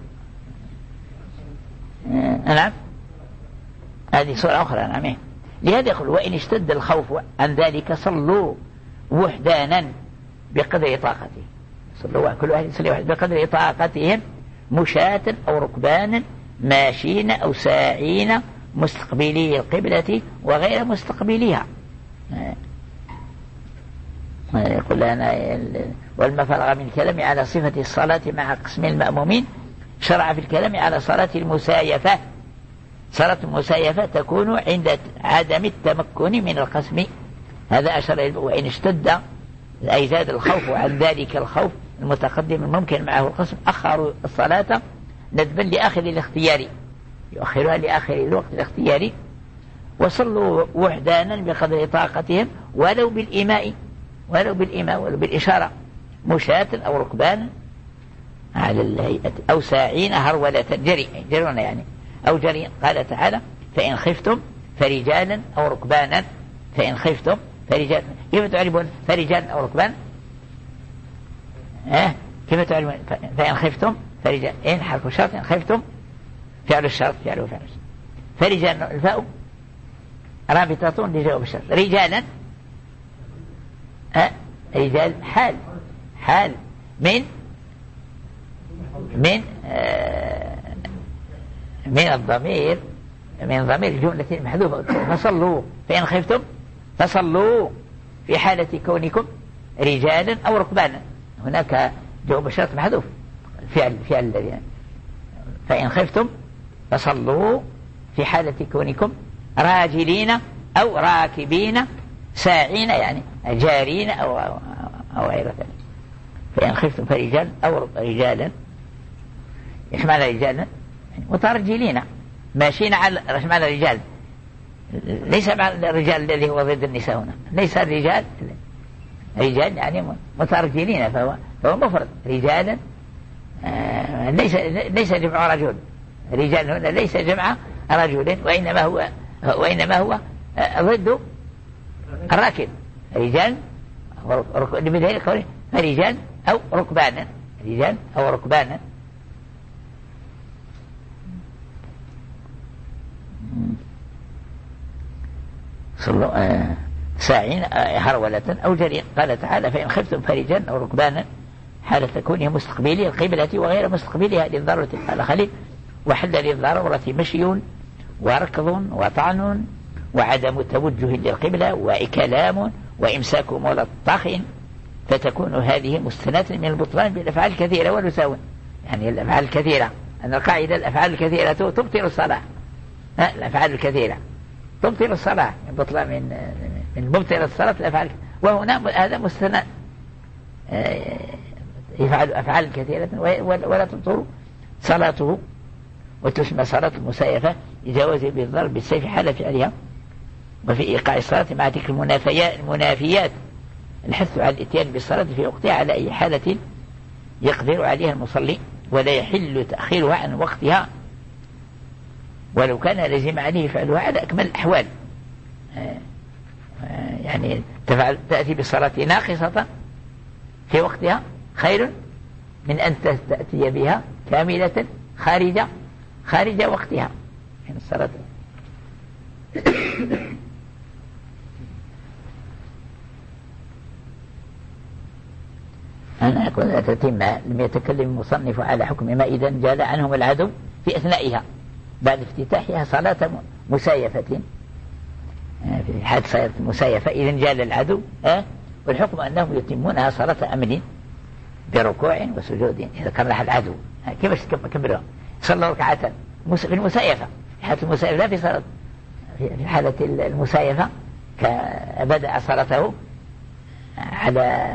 نعم. هذه صورة أخرى. نعم. لهذا يقول وإن اشتد الخوف عن ذلك صلوا وحدانا بقدر طاقته، صلوا كل واحد يصلي واحد بقدر طاقتهم، مشاة أو ركبانا ماشين أو ساعين مستقبلي القبلة وغير مستقبليها. يقول أنا والما فرغ من الكلام على صفة الصلاة مع قسم المأمومين شرع في الكلام على صلاة المسايفة. صلاة المسايفة تكون عند عدم التمكن من القسم، هذا أشار. وإن اشتد أي زاد الخوف عن ذلك الخوف المتقدم الممكن معه القسم أخروا الصلاة ندبا لآخر الاختياري، يؤخرها لآخر الوقت الاختياري، وصلوا وحدانا بقدر طاقتهم ولو بالإيماء ولو بالإيماء ولو بالإشارة، مشاة أو ركبانا على الهيئة أو ساعين هرولة جري جرون يعني أو جري. قال تعالى فإن خفتم فرجالا أو ركبانا، فإن خفتم فرجالا. كيف تعرفون فرجالا أو ركبانا؟ اه كيف تعرفون فإن خفتم فرجالا؟ إن حرف الشرط، إن خفتم فعل الشرط فعله فعل الشرط، فرجالا الفاء رابطة لجواب الشرط. رجالا اه رجال حال حال من من آه من الضمير من ضمير الجملة المحذوفة. فصلوا فإن خفتم فصلوا في حالة كونكم رجالا أو ركبانا، هناك جواب الشرط محذوف فعل فعل الذي فإن خفتم فصلوا في حالة كونكم راجلين أو راكبين ساعين يعني جارين أو أو غير ذلك. فإن خفتم فرجال أو رجالا، إيش معنى رجالا؟ مترجلين ماشيين على إيش معنى رجال؟ ليس معنى الرجال الذي هو ضد النساء هنا، ليس الرجال رجال يعني مترجلين، فهو فهو مفرد رجالا. آه ليس ليس جمع رجل، رجال هنا ليس جمع رجل، وإنما هو وإنما هو آه ضد الراكب. رجال بداية قوله فرجال أو ركبانا، رجال أو ركبانا. صلوا آه ساعين آه هرولة أو جري. قال تعالى فإن خفتم فرجال أو ركبانا حالة كونه مستقبلي القبلة وغير مستقبلها للضرورة. قال خليل وحل للضرورة مشي وركض وطعن وعدم توجه للقبلة وإكلام وإمساك ملطخ، فتكون هذه مستناة من البطلان بالأفعال الكثيرة والوساوي. يعني الأفعال الكثيرة، أن القاعدة الأفعال الكثيرة تبطل الصلاة، الأفعال الكثيرة تبطل الصلاة، من بطلان من من مبطل الصلاة الأفعال. وهنا هذا مستناة يفعل أفعال كثيرة ولا تبطل صلاته، وتسمى صلاة المسايفة لجواز بالضرب بالسيف حال فعلها، وفي إيقاع الصلاة مع تلك المنافيات الحث على الاتيان بالصلاة في وقتها على أي حالة يقدر عليها المصلي، ولا يحل تأخيرها عن وقتها ولو كان لزم عليه فعلها على أكمل الأحوال. يعني تفعل تأتي بالصلاة ناقصة في وقتها خير من أن تأتي بها كاملة خارج خارج وقتها من الصلاة. أنا أقول لا تتم. لم يتكلم المصنف على حكم ما إذا جال عنهم العدو في أثنائها بعد افتتاحها صلاة مسايفة، في حد صلاة مسايفة إذا جال العدو أه؟ والحكم أنهم يتمونها صلاة أمن بركوع وسجود إذا كان لها العدو. كيف كبرها صلوا ركعة في المسايفة، في حالة المسايفة لا في صلاة، في حالة المسايفة بدأ صلاته على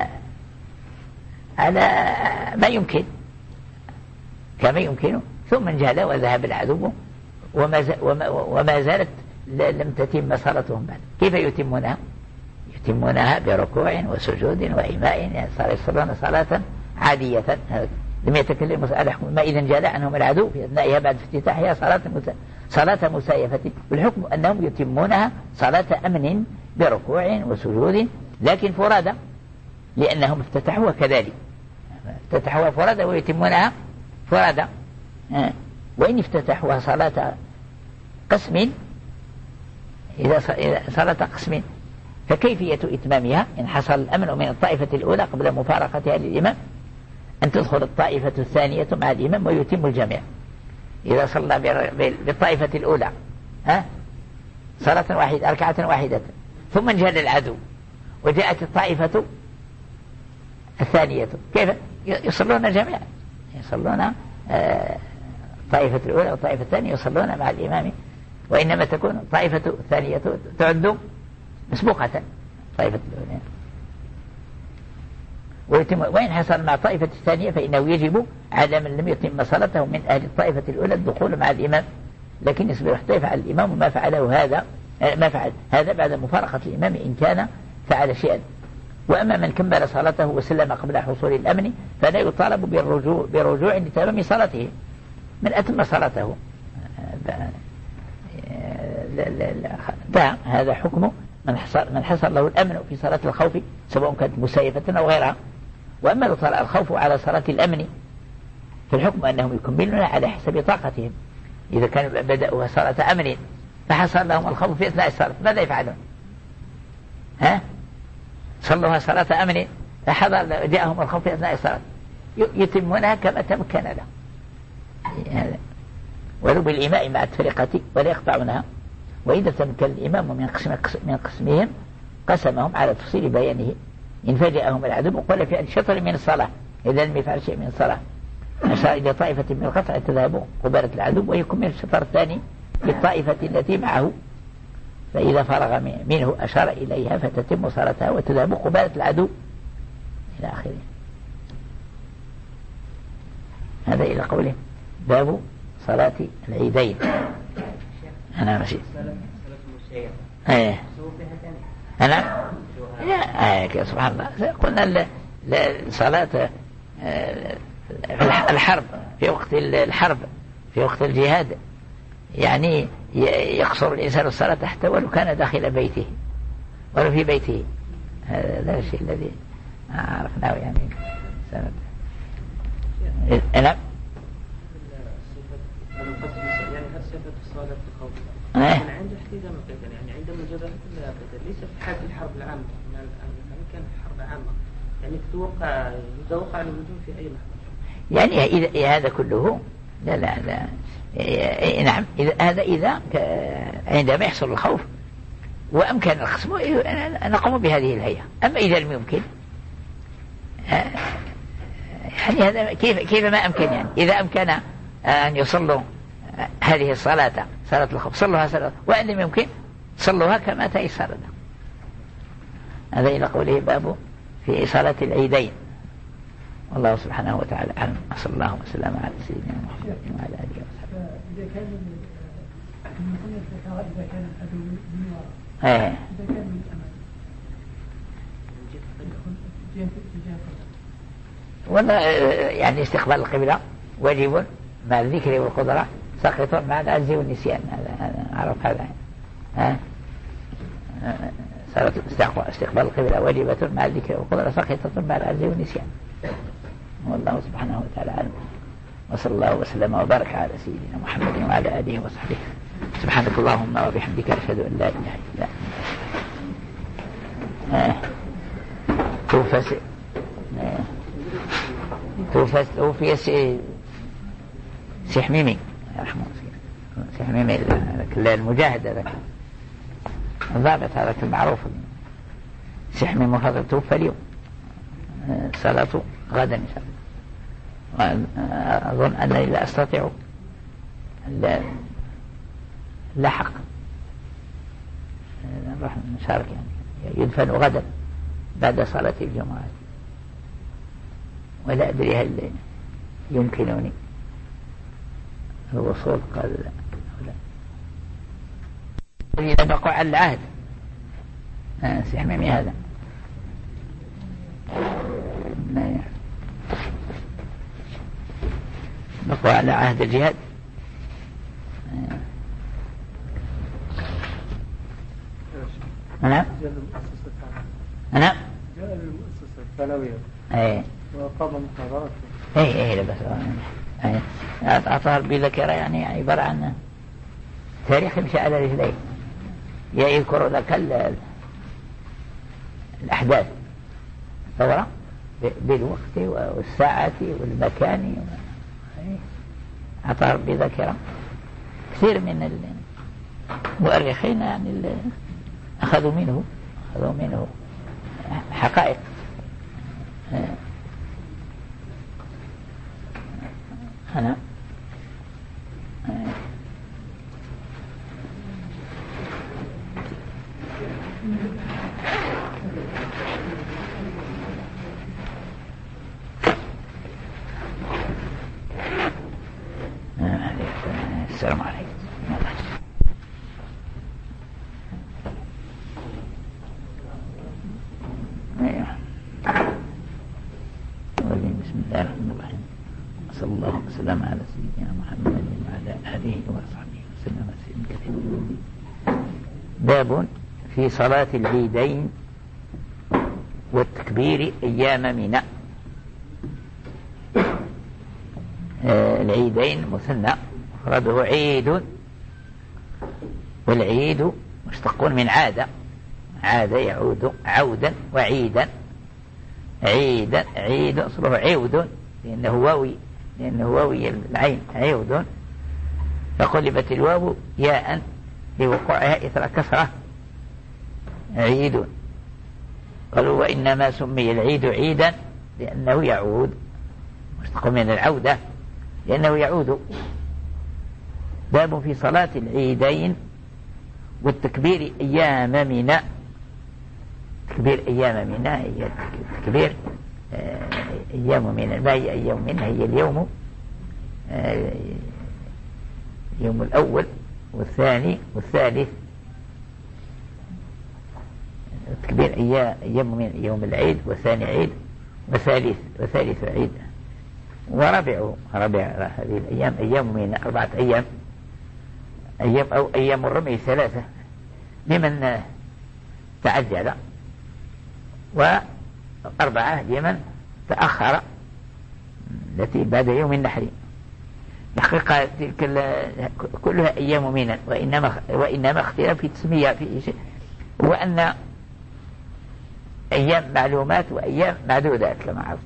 على ما يمكن كما يمكنه، ثم انجلى وذهب العدو وما, وما, وما زالت لم تتم صلاتهم بعد. كيف يتمونها؟ يتمونها بركوع وسجود وإيماء، يعني يصلون صلاة عادية. لم يتكلم على حكم ما إذا انجلى عنهم العدو في أثنائها بعد افتتاحها صلاة صلاة مسايفة، والحكم أنهم يتمونها صلاة أمن بركوع وسجود لكن فرادى، لأنهم افتتحوها كذلك، افتتحوها فرادى ويتمونها فرادى. وإن افتتحوها صلاة قسم، إذا صلاة قسم فكيفية إتمامها إن حصل الأمن من الطائفة الأولى قبل مفارقتها للإمام أن تدخل الطائفة الثانية مع الإمام ويتم الجميع. إذا صلى بالطائفة الأولى ها صلاة واحدة ركعة واحدة ثم انجل العدو وجاءت الطائفة الثانية، كيف يصلون جميعا؟ يصلون الطائفة الأولى والطائفة الثانية يصلون مع الإمام، وإنما تكون الطائفة الثانية تعد مسبوقة طائفة الأولى. وإن حصل مع الطائفة الثانية فإنه يجب على من لم يتم صلاته من أهل الطائفة الأولى الدخول مع الإمام، لكن يصبر حتى يفعل الإمام ما فعله هذا ما فعل هذا بعد مفارقة الإمام إن كان فعل شيئا. وأما من كمل صلاته وسلم قبل حصول الأمن فلا يطالب بالرجوع برجوع لتمام صلاته، من أتم صلاته. ده هذا حكم من حصل من حصل له الأمن في صلاة الخوف سواء كانت مسايفة أو غيرها. وأما لو طلع الخوف على صلاة الأمن فالحكم أنهم يكملون على حسب طاقتهم. إذا كانوا بدأوا صلاة أمن فحصل لهم الخوف في أثناء الصلاة ماذا يفعلون؟ ها؟ صلوها صلاة أمن فحضر جاءهم الخوف في أثناء الصلاة يتمونها كما تمكن له، ولو بالإماء مع التفرقة ولا يقطعونها. وإذا تمكن الإمام من قسم من قسمهم قسمهم على تفصيل بيانه. إن فاجأهم العدو قال في شطر من الصلاة إذا لم يفعل شيء من الصلاة أشار إلى طائفة من القطع تذهبوا قبالة العدو ويكمل الشطر الثاني بالطائفة التي معه، فإذا فرغ منه أشار إليها فتتم صلاتها وتذهب قبالة العدو إلى آخره. هذا إلى قوله باب صلاة العيدين. أنا ماشي ايه أنا ايه سبحان الله. قلنا الصلاة الحرب في وقت الحرب في وقت الجهاد يعني يقصر الإنسان الصلاة حتى ولو كان داخل بيته ولو في بيته. هذا الشيء الذي عرفناه يعني سنة. نعم يعني هل صفة الصلاة الخوف يعني عند احتدام القتال يعني عندما جرى القتال ليس في حال الحرب العامة يعني كان حرب عامة يعني تتوقع يتوقع الوجود في أي لحظة يعني إذا هذا كله لا لا لا نعم إذا هذا إذا عندما يحصل الخوف وأمكن الخصم نقوم بهذه الهيئة. أما إذا لم يمكن يعني هذا كيف كيف ما أمكن يعني إذا أمكن أن يصلوا هذه الصلاة صلاة الخوف صلوها صلاة وإن لم يمكن صلوها كما تيسر لهم. هذا إلى قوله باب في صلاة العيدين. والله سبحانه وتعالى أعلم. صلى الله وسلم على سيدنا محمد وعلى آله وصحبه. إذا كان إذا كان العدو من وراء إذا كان من الأمام ولا يعني استقبال القبلة واجب مع الذكر والقدرة سقط مع العجز والنسيان. هذا أعرف هذا ها صارت استقبال القبلة واجبة مع الذكر والقدرة سقطت مع العجز والنسيان. والله سبحانه وتعالى أعلم، وصلى الله وسلم وبارك على سيدنا محمد وعلى آله وصحبه. سبحانك اللهم وبحمدك أشهد أن لا إله إلا أنت. توفى توفى توفي سي حميمي رحمه الله، سي حميمي المجاهد هذاك الضابط هذاك المعروف، سي حميمي هذا توفى اليوم، صلاته غدا إن شاء الله. أظن أنني لا أستطيع اللحق، نروح نشارك يعني، يدفن غدا بعد صلاة الجمعة، ولا أدري هل يمكنني الوصول. قال لا، إذا بقوا على العهد سي حميمي هذا بقوا على عهد الجهاد. أنا أنا جاء للمؤسسة الثانوية أي وقام محاضرات. أي أي بس أي أطهر بذكرى يعني عبارة عن تاريخ يمشي على رجليه، يذكر لك الأحداث الثورة بالوقت والساعة والمكان. أطهر بذكرى كثير من المؤرخين يعني أخذوا منه أخذوا منه حقائق. أنا السلام عليكم. بسم الله الرحمن الرحيم، صلى الله وسلم على سيدنا محمد وعلى آله وصحبه وسلم تسليما كثيرا. باب في صلاة العيدين والتكبير أيام منى. آه العيدين مثنى، مفرده عيد، والعيد مشتق من عادة، عادة يعود عودا وعيدا. عيد عيد أصله عود لأنه واوي، لأنه واوي العين عود، فقلبت الواو ياء لوقوعها إثر كسرة عيد. قالوا وإنما سمي العيد عيدا لأنه يعود، مشتق من العودة لأنه يعود. باب في صلاة العيدين والتكبير أيام منى. تكبير أيام منى هي تكبير أيام منى. ما هي أيام منى؟ هي اليوم اليوم الأول والثاني والثالث. تكبير أيام من يوم العيد وثاني عيد وثالث وثالث عيد ورابع رابع هذه الأيام أيام من أربعة أيام، أيام أو أيام الرمي ثلاثة لمن تعجل، وأربعة لمن تأخر التي بعد يوم النحر. الحقيقة تلك كلها أيام منى، وإنما وإنما اختلاف في تسمية في شيء، وأن أيام معلومات وأيام معدودات كما عرفت.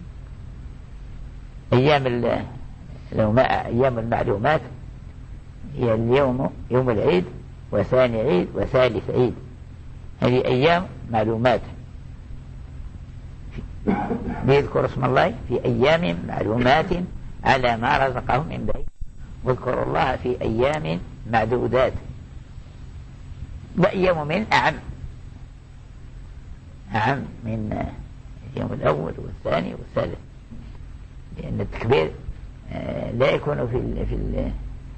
أيام أيام المعلومات هي اليوم يوم العيد وثاني عيد وثالث عيد، هذه أيام معلومات بيذكر اسم الله في أيام معلومات على ما رزقهم من بعيد، واذكروا الله في أيام معدودات. وأيام من أعم أعم من اليوم الأول والثاني والثالث، لأن التكبير لا يكون في ال في ال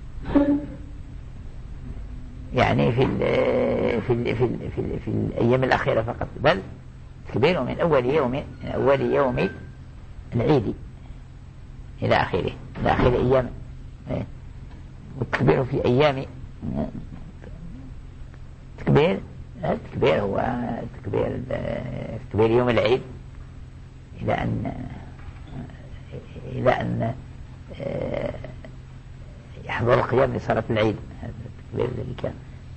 يعني في ال في ال في ال في, ال في الأيام الأخيرة فقط، بل تكبير من أول يوم من أول يوم العيد إلى آخره إلى آخر أيام، والتكبير في أيام تكبير التكبير هو تكبير تكبير يوم العيد إلى أن إلى أن يحضر القيام لصلاة العيد. هذا التكبير الذي كان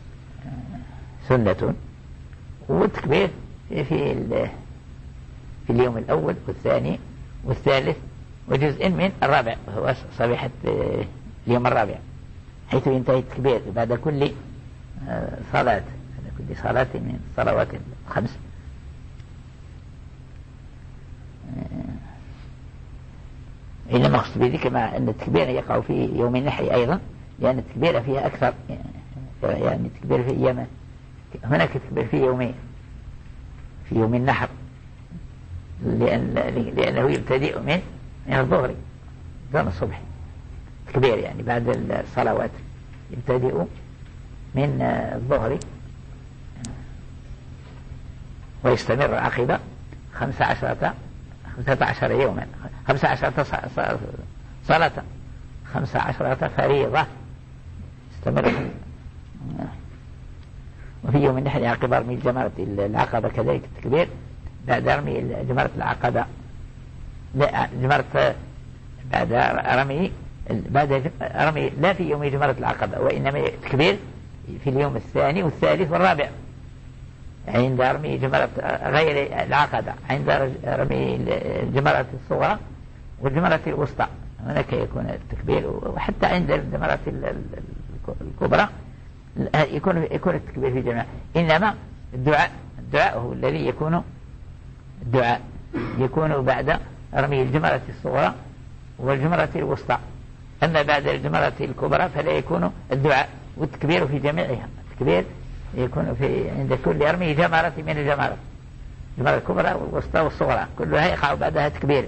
سنة. والتكبير في في اليوم الأول والثاني والثالث وجزء من الرابع وهو صبيحة اليوم الرابع، حيث ينتهي التكبير بعد كل صلاة بعد كل صلاة من الصلوات الخمس. إنما أقصد بذلك مع أن التكبير يقع في يوم النحر أيضا، لأن التكبير فيها أكثر، يعني التكبير في أيام، هناك تكبير في يومين في يوم النحر، لأن لأنه يبتدئ من من الظهر دون الصبح. تكبير يعني بعد الصلوات يبتدئ من الظهر ويستمر عقب خمسة عشرة خمسة عشر يوما، خمسة عشرة صلاة، خمسة عشرة فريضة استمر. وفي يوم النحر عقب رمي جمرة العقبة كذلك التكبير بعد رمي جمرة العقبة، لا جمرة بعد رمي بعد رمي لا في يوم جمرة العقبة، وإنما التكبير في اليوم الثاني والثالث والرابع عند رمي جمرة غير العقبة، عند رمي الجمرة الصغرى والجمرة الوسطى هناك يكون التكبير، وحتى عند الجمرة الكبرى يكون يكون التكبير في جميع. إنما الدعاء الدعاء هو الذي يكون الدعاء يكون بعد رمي الجمرة الصغرى والجمرة الوسطى، أما بعد الجمرة الكبرى فلا يكون الدعاء، والتكبير في جميعها. التكبير يكون في عند كل رمي جمرة من الجمرات، الجمرة الكبرى والوسطى والصغرى كلها يقع بعدها تكبير.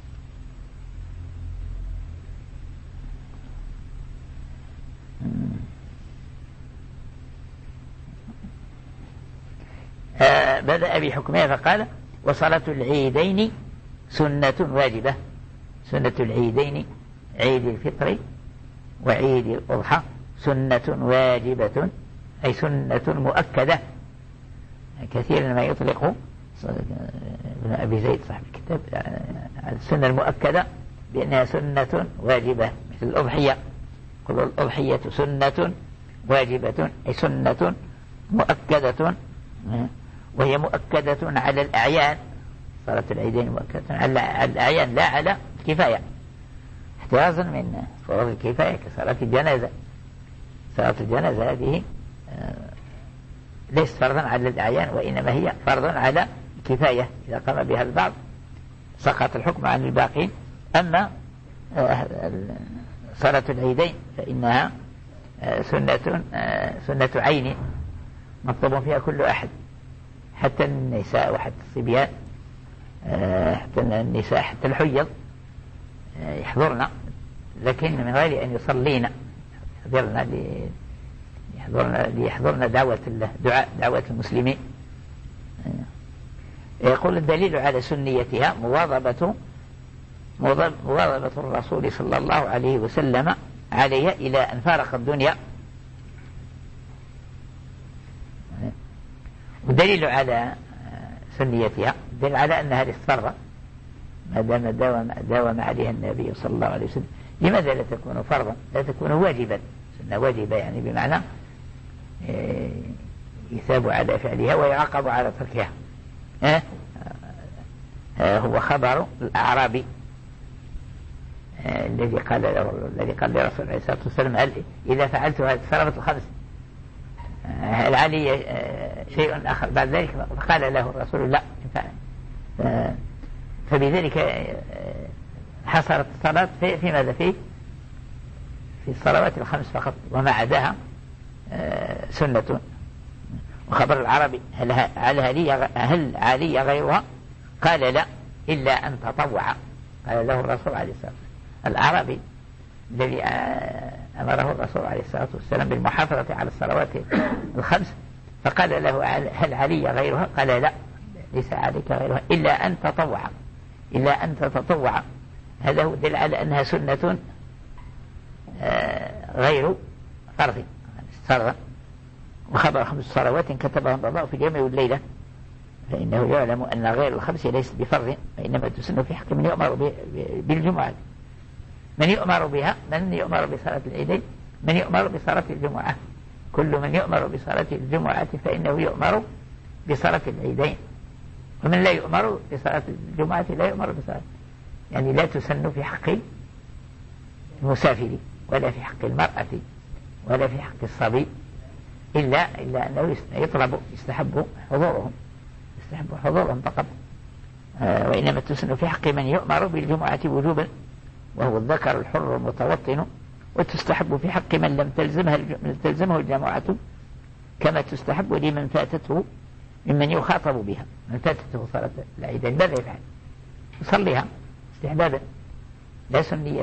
آه بدأ بحكمها فقال: وصلاة العيدين سنة واجبة. سنة العيدين عيد الفطر وعيد الأضحى سنة واجبة، أي سنة مؤكدة. كثيرا ما يطلق ابن أبي زيد صاحب الكتاب على السنة المؤكدة بأنها سنة واجبة، مثل الأضحية، قل الأضحية سنة واجبة أي سنة مؤكدة، وهي مؤكدة على الأعيان. صلاة العيدين مؤكدة على الأعيان لا على الكفاية، احترازا من فروض الكفاية كصلاة الجنازة. صلاة الجنازة هذه ليست فرضا على الأعيان، وإنما هي فرض على الكفاية، إذا قام بها البعض سقط الحكم عن الباقين. أما صلاة العيدين فإنها سنة سنة عين مطلوب فيها كل أحد، حتى النساء وحتى الصبيان، حتى النساء حتى الحيض يحضرنا، لكن من غير أن يصلين، يحضرنا ليحضرنا ليحضرنا دعوة الله، دعاء دعوة المسلمين. يقول: الدليل على سنيتها مواظبة مواظبة الرسول صلى الله عليه وسلم عليها إلى أن فارق الدنيا. ودليل على سنيتها دليل على أنها الاستفرة ما دام داوم, داوم عليها النبي صلى الله عليه وسلم. لماذا لا تكون فرضا؟ لا تكون واجبا، سنة واجبة يعني بمعنى يثاب على فعلها ويعاقب على تركها. أه؟ أه هو خبر الأعرابي أه الذي قال له الذي قال لرسول الله صلى الله عليه وسلم: إذا فعلت هذه الصلوات الخمس هل علي شيء آخر بعد ذلك؟ فقال له الرسول: لا. فبذلك حصلت الصلاة في, في ماذا فيه في الصلوات الخمس فقط، وما عداها سنة. وخبر العربي: هل علي هل علي غيرها؟ قال: لا، إلا أن تطوع. قال له الرسول عليه الصلاة والسلام العربي الذي أمره الرسول عليه الصلاة والسلام بالمحافظة على الصلوات الخمس، فقال له: هل علي غيرها؟ قال: لا، ليس عليك غيرها إلا أن تطوع، إلا أن تتطوع. هذا هو دل على أنها سنة غير فرض فرضا. وخبر خمس صلوات كتبهم الله في اليوم والليلة، فإنه يعلم أن غير الخمس ليست بفرض، وإنما تسن في حق من يؤمر بالجمعة. من يؤمر بها؟ من يؤمر بصلاة العيدين؟ من يؤمر بصلاة الجمعة. كل من يؤمر بصلاة الجمعة فإنه يؤمر بصلاة العيدين، ومن لا يؤمر بصلاة الجمعة لا يؤمر بصلاة، يعني لا تسن في حق المسافر ولا في حق المرأة ولا في حق الصبي، إلا إلا أنه يطلب يستحب حضورهم يستحب حضورهم فقط. آه وإنما تسن في حق من يؤمر بالجمعة وجوبا، وهو الذكر الحر المتوطن، وتستحب في حق من لم تلزمها تلزمه الجماعة، كما تستحب لمن فاتته ممن يخاطب بها. من فاتته صلاة العيدين ماذا يفعل؟ يصليها استحبابا لا سنية.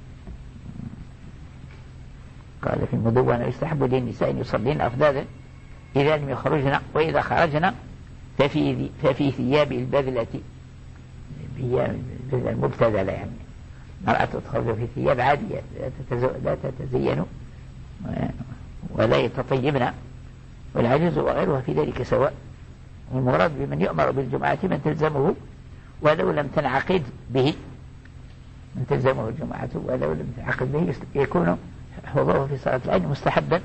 قال في المدونة يستحب للنساء يصلين أفضالا إذا لم يخرجن، وإذا خرجنا ففي ففي ثياب البذلة، هي المبتذلة، يعني المرأة تخرج في ثياب عادية لا تتزين ولا يتطيبن، والعجوز وغيرها في ذلك سواء. والمراد بمن يؤمر بالجمعة من تلزمه ولو لم تنعقد به، من تلزمه الجمعة ولو لم تنعقد به يكون حضوره في صلاة العيد مستحبا.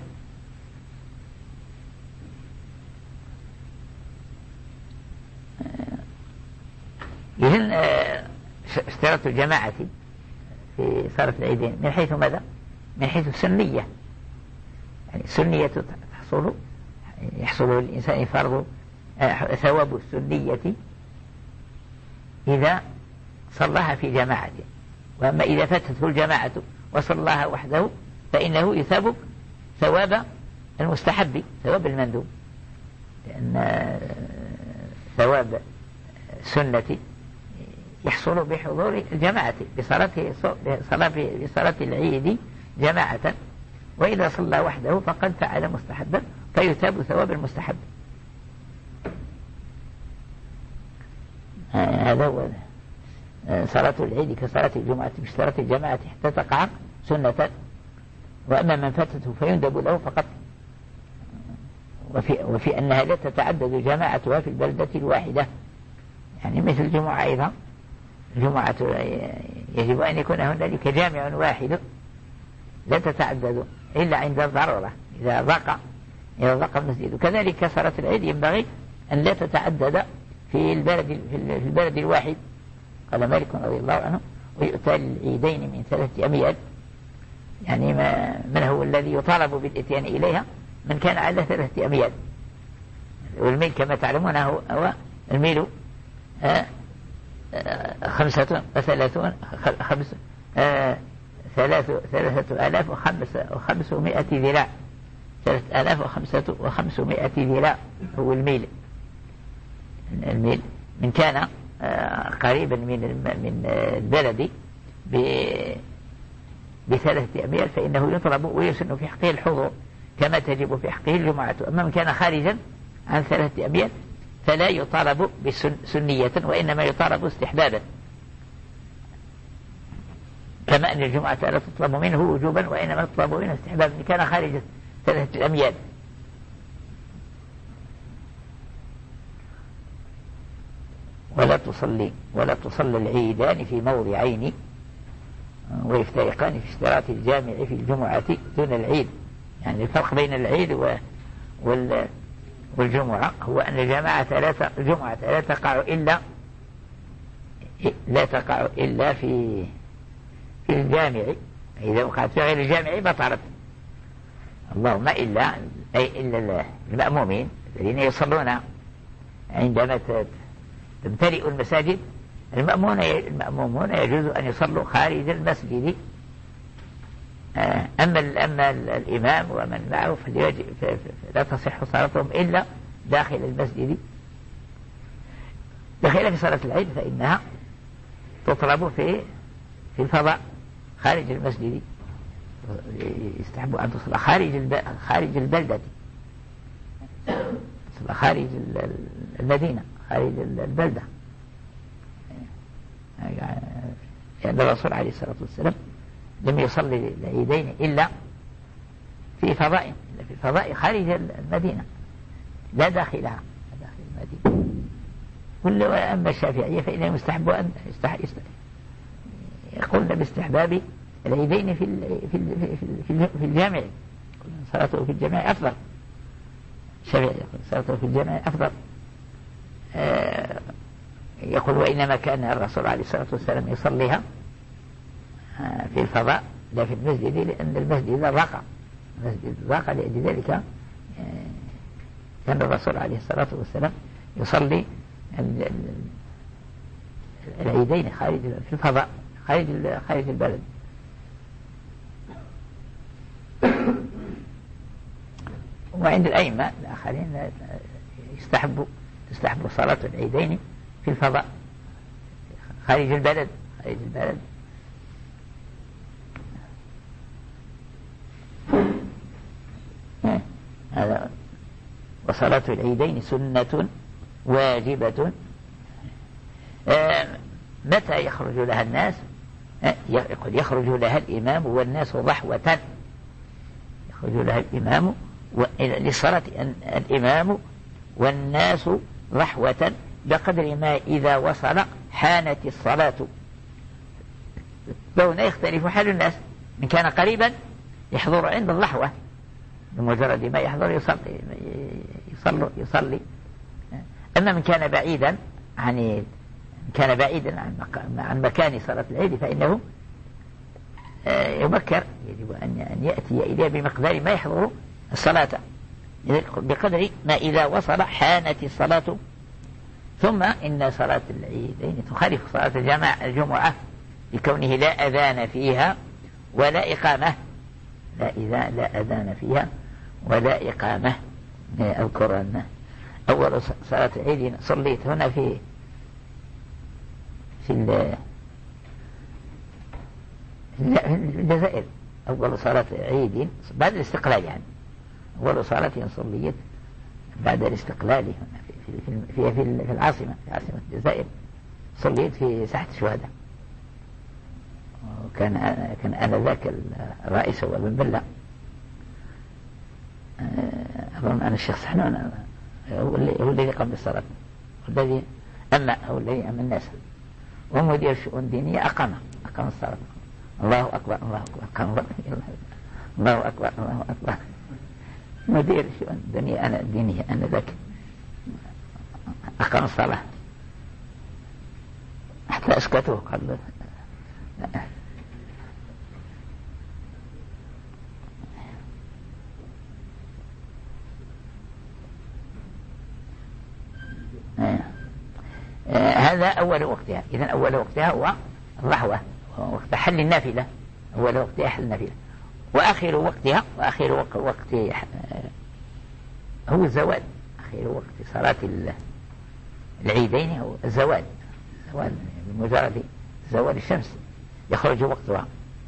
إذن اشتراط الجماعة في صلاة العيدين من حيث ماذا؟ من حيث السنية، يعني السنية تحصل يحصل للإنسان فرض ثواب السنية إذا صلىها في جماعة، وأما إذا فاتته الجماعة وصلىها وحده فإنه يثاب ثواب المستحب ثواب المندوب، لأن ثواب السنة يحصل بحضور الجماعة بصلاة بصلاة العيد جماعة، وإذا صلى وحده فقد فعل مستحبا فيثاب ثواب المستحب. هذا هو صلاة العيد كصلاة الجمعة باشتراط الجماعة حتى تقع سنة، وأما من فاتته فيندب له فقط. وفي, وفي أنها لا تتعدد جماعتها في البلدة الواحدة، يعني مثل الجمعة أيضا، الجمعة يجب أن يكون هنالك جامع واحد لا تتعدد إلا عند الضرورة إذا ضاق إذا ضاق المسجد. وكذلك صلاة العيد ينبغي أن لا تتعدد في البلد في البلد الواحد. قال مالك رضي الله عنه: ويؤتى العيدين من ثلاثة أميال، يعني ما من هو الذي يطالب بالإتيان إليها؟ من كان على ثلاثة أميال، والميل كما تعلمون هو الميل آه آه خمسة وثلاثون خمس آه ثلاث ثلاثة آلاف وخمسة وخمسمائة ذراع، ثلاثة آلاف وخمسة وخمسمائة ذراع هو الميل. الميل من كان آه قريبا من من البلد بثلاثة أميال فإنه يطلب ويسن في حقه الحضور كما تجب في حقه الجمعة. أما من كان خارجا عن ثلاثة أميال فلا يطالب بسنية، وإنما يطالب استحبابا، كما أن الجمعة لا تطلب منه وجوبا وإنما تطلب منه استحبابا إن كان خارج ثلاثة أميال. ولا تصلي ولا تصلي العيدان في موضعين ويفترقان في اشتراط الجامع في الجمعة دون العيد. يعني الفرق بين العيد وال والجمعة هو أن الجماعة ثلاثة الجمعة لا تقع إلا لا تقع إلا في في الجامع، إذا وقعت في غير الجامع بطلت، اللهم إلا أي إلا المأمومين الذين يصلون عندما تمتلئ المساجد. المأمون المأمومون يجوز أن يصلوا خارج المسجد، أما أما الإمام ومن معه فلا تصح صلاتهم إلا داخل المسجد. داخل في صلاة العيد فإنها تطلب في في الفضاء خارج المسجد، يستحب أن تصلى خارج خارج البلدة، تصلى خارج المدينة خارج البلدة، يعني الرسول عليه الصلاة والسلام لم يصلي العيدين إلا في فضاء، في الفضاء خارج المدينة لا داخلها، داخل المدينة. كل أما الشافعية فإنه مستحب أن يستح... يستح... يقولن باستحباب العيدين في ال... في ال... في, ال... في الجامع، صلاته في الجامع أفضل. الشافعي يقول صلاته في الجامع أفضل. آه... يقول وإنما كان الرسول عليه الصلاة والسلام يصليها آه في الفضاء لا في المسجد، لأن المسجد ضاق، المسجد ضاق، لذلك آه كان الرسول عليه الصلاة والسلام يصلي العيدين خارج في الفضاء، خارج خارج البلد. وعند الأئمة الآخرين يستحب تستحب صلاة العيدين في الفضاء خارج البلد، خارج البلد. هذا. وصلاة العيدين سنة واجبة. آه متى يخرج لها الناس؟ آه يقول يخرج لها الإمام والناس ضحوة، يخرج لها الإمام لصلاة الإمام والناس ضحوة بقدر ما إذا وصل حانت الصلاة. فهنا يختلف حال الناس، من كان قريبا يحضر عند اللحظة بمجرد ما يحضر يصلي يصلي, يصلي. أما من كان بعيدا عن كان بعيدا عن عن مكان صلاة العيد فإنه يبكر، يجب أن يأتي إليه بمقدار ما يحضر الصلاة، بقدر ما إذا وصل حانت الصلاة. ثم إن صلاة العيدين تخالف صلاة الجماعة الجمعة لكونه لا أذان فيها ولا إقامة، لا إذا لا أذان فيها ولا إقامة. أذكر أن أول صلاة عيد صليت هنا في في الجزائر، أول صلاة عيد بعد الاستقلال، يعني أول صلاة صليت بعد الاستقلال هنا في في في, في العاصمة في عاصمة الجزائر، صليت في ساحة الشهداء. وكان كان آنذاك الرئيس هو بن بلة، أظن أن الشيخ سحنون هو الذي قام بالصلاة، الذي أما هو الذي أما الناس، ومدير الشؤون الدينية أقام أقام الصلاة. الله أكبر الله أكبر أقام الله أكبر الله أكبر. مدير الشؤون الدينية أنا الدينية أنا ذاك أقام الصلاة حتى أسكتوه، قال آه هذا أول وقتها. إذن أول وقتها هو الضحوة، وقت حل النافلة، أول وقتها حل النافلة. وآخر وقتها وآخر وقت, وقت آه هو الزوال. آخر وقت صلاة العيدين هو الزوال، زوال بمجرد زوال الشمس يخرج وقتها.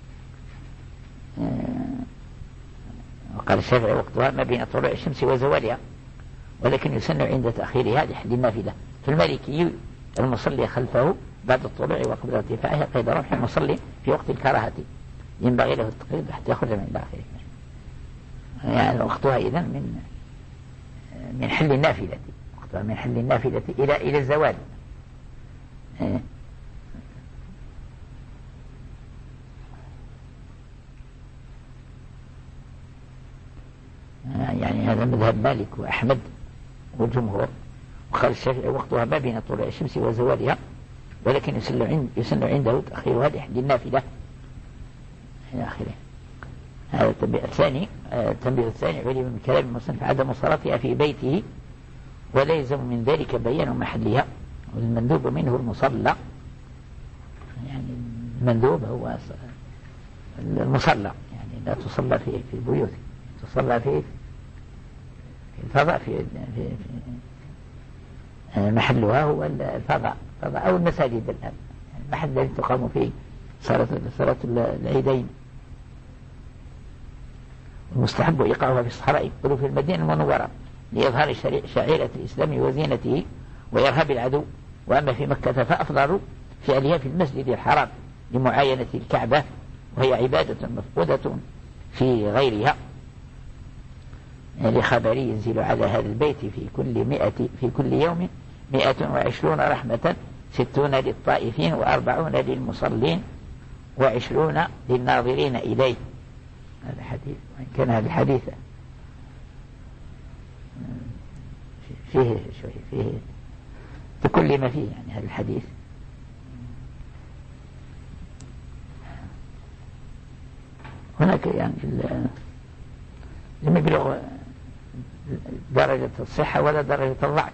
آه وقال الشافعي وقتها ما بين طلوع الشمس وزوالها، ولكن يسن عند تأخيرها لحل النافلة. فالمالكي المصلي خلفه بعد الطلوع وقبل ارتفاعها قيد رمح المصلي في وقت الكراهة، ينبغي له التقييد حتى يخرج من داخله. يعني وقتها إذن من من حل النافلة، وقتها من حل النافلة إلى إلى الزوال. يعني هذا مذهب مالك وأحمد والجمهور. وقال الشافعي وقتها ما بين طلوع الشمس وزوالها، ولكن يسن عنده تأخيرها لحد النافلة إلى آخره. هذا التنبيه الثاني. التنبيه الثاني علم من كلام المصنف عدم صلاتها في بيته، ولا يلزم من ذلك بيان محلها، والمندوب منه المصلى. يعني المندوب هو المصلى، يعني لا تصلى في في البيوت، تصلى في في الفضاء، في, في, في محلها هو الفضاء أو المساجد الآن، المحل الذي تقام فيه صلاة صلاة العيدين. المستحب إيقاعها في الصحراء ولو في المدينة المنورة لإظهار شعيرة الإسلام وزينته ويرهب العدو. وأما في مكة فأفضل فعلها في المسجد الحرام لمعاينة الكعبة، وهي عبادة مفقودة في غيرها. لخبر ينزل على هذا البيت في كل مئة في كل يوم مئة وعشرون رحمة ستون للطائفين وأربعون للمصلين وعشرون للناظرين إليه. هذا حديث، وإن كان هذا الحديث فيه شوي فيه بكل ما فيه يعني هذا الحديث. هناك يعني لم يبلغ درجة الصحة ولا درجة الضعف،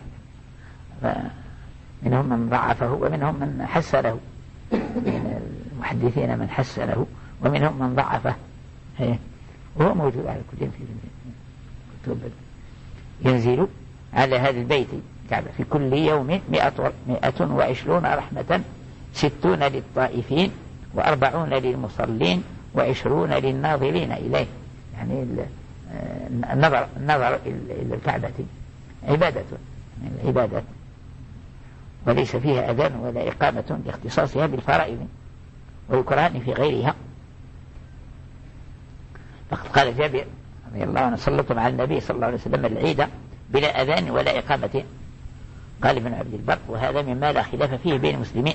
منهم من ضعفه ومنهم من حسنه، من المحدثين من حسنه ومنهم من ضعفه، وهو موجود على كل في كتب. ينزل على هذا البيت في كل يوم مئة وعشرون رحمة ستون للطائفين وأربعون للمصلين وعشرون للناظرين إليه. يعني النظر النظر إلى الكعبة عبادة من العبادات، وليس فيها أذان ولا إقامة لاختصاصها بالفرائض والقرآن في غيرها. فقد قال جابر رضي الله عنه: صلتم على النبي صلى الله عليه وسلم العيد بلا أذان ولا إقامة. قال ابن عبد البر: وهذا مما لا خلاف فيه بين المسلمين.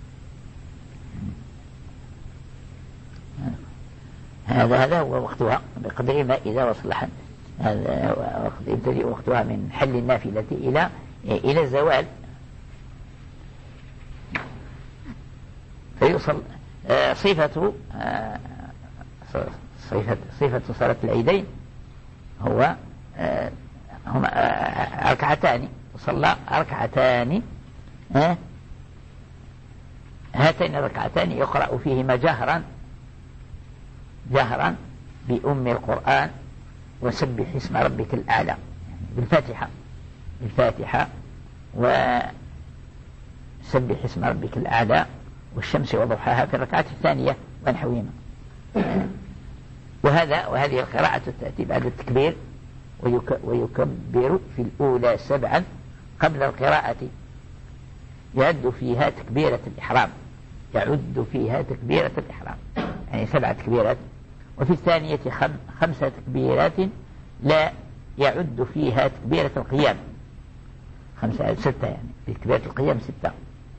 هذا هذا هو وقتها بقدر ما إذا وصلح هذا وقت يبتدئ وقتها من حل النافلة إلى إلى الزوال. فيوصل صفة صفة صفة صلاة العيدين هو هما ركعتان، صلى ركعتان، هاتين الركعتان يقرأ فيهما جهرا جهرا بأم القرآن وسبح اسم ربك الأعلى بالفاتحة بالفاتحة وسبح اسم ربك الأعلى والشمس وضحاها في الركعة الثانية ونحوهما. وهذا وهذه القراءة تأتي بعد التكبير، ويكبر في الأولى سبعا قبل القراءة، يعد فيها تكبيرة الإحرام يعد فيها تكبيرة الإحرام يعني سبعة تكبيرات. وفي الثانية خم خمسة تكبيرات لا يعد فيها تكبيرة القيام، خمسة ستة يعني تكبيرة القيام ستة.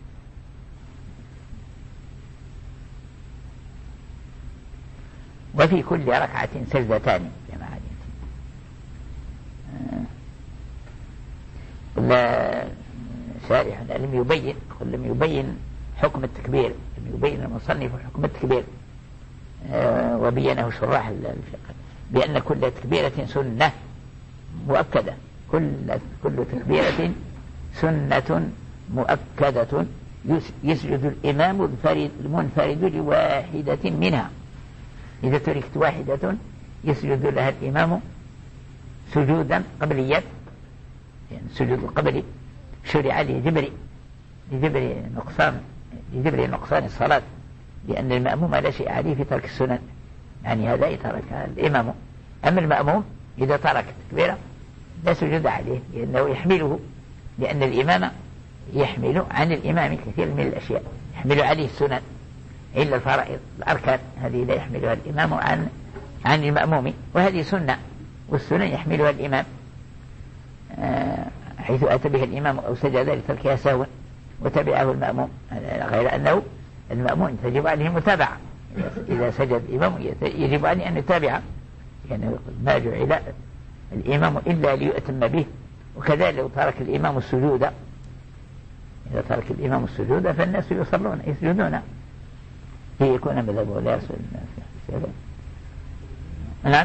وفي كل ركعة سجدتان كما علمت. لا شارح لم يبين لم يبين حكم التكبير، لم يبين المصنف حكم التكبير، وبينه شراح الفقه بأن كل تكبيرة سنة مؤكدة، كل كل تكبيرة سنة مؤكدة يسجد الإمام المنفرد لواحدة منها. إذا تركت واحدة يسجد لها الإمام سجودا قبليا، يعني السجود القبلي شرع لجبر لجبر نقصان لجبر نقصان الصلاة، لأن المأموم لا شيء عليه في ترك السنن، يعني هذا يترك الإمام. أما المأموم إذا ترك التكبيرة لا سجود عليه، لأنه يحمله، لأن الإمام يحمل عن الإمام كثير من الأشياء، يحمل عليه السنن إلا الفرائض الأركان، هذه لا يحملها الإمام عن عن المأموم، وهذه سنة، والسنن يحملها الإمام حيث أتى بها الإمام أو سجد لتركها سهوا وتبعه المأموم، غير أنه المأمون تجب عليه المتابعة. إذا سجد الإمام يجب عليه أن يتابعه، لأنه ما جعل الإمام إلا ليؤتم به. وكذلك لو ترك الإمام السجود، إذا ترك الإمام السجود فالناس يصلون يسجدون ليكون مذهبه لا يصل الناس. نعم.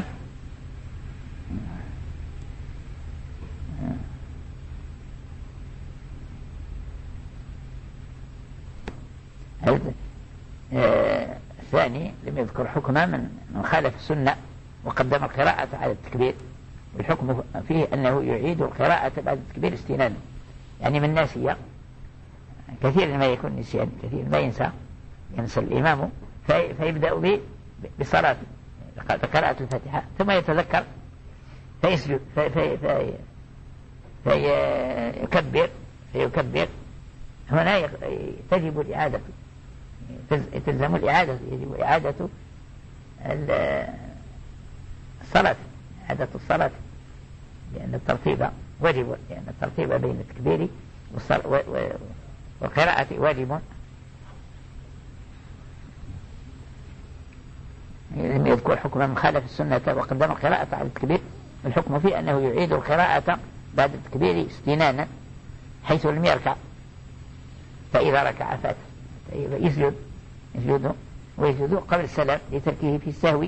الثاني لم يذكر حكما من من خالف السنة وقدم القراءة على التكبير، والحكم فيه أنه يعيد القراءة بعد التكبير استنادا، يعني من ناسية كثير ما يكون نسيان، كثير ما ينسى ينسى الإمام في فيبدأ به بصلاة قراءة الفاتحة ثم يتذكر فيسجد في في في فيكبر فيكبر هنا تجب الإعادة، تلزم الإعادة، يجب إعادة الصلاة إعادة الصلاة لأن الترتيب واجب، لأن الترتيب بين التكبير والقراءة واجب. لم يذكر حكم من خالف السنة وقدم القراءة على التكبير، الحكم فيه أنه يعيد القراءة بعد التكبير استنانا حيث لم يركع، فإذا ركع فات يسجد يسجد ويسجد قبل السلام لتركه في السهو.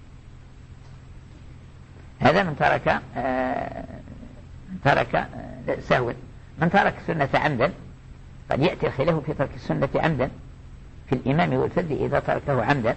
هذا من ترك آه ترك آه سهوا. من ترك السنة عمدا قد يأتي الخلاف في ترك السنة عمدا في الإمام والفرد إذا تركه عمدا.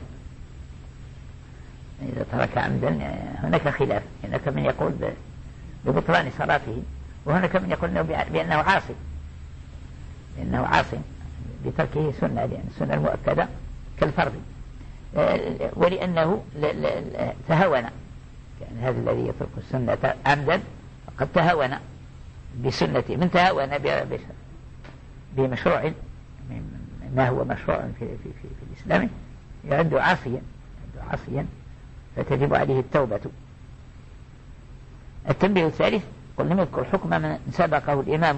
إذا ترك عمدا هناك خلاف، هناك من يقول ببطلان صلاته، وهناك من يقول بأنه عاصي، بأنه عاصي بتركه سنة، لأن السنة المؤكدة كالفرض، ولأنه تهاون، يعني هذا الذي يترك السنة عمدا قد تهاون بسنة، من تهاون بمشروع ما هو مشروع في, في, في, في الإسلام يعد عاصيا عاصيا فتجب عليه التوبة. التنبيه الثالث قل لم يذكر حكم من سبقه الإمام،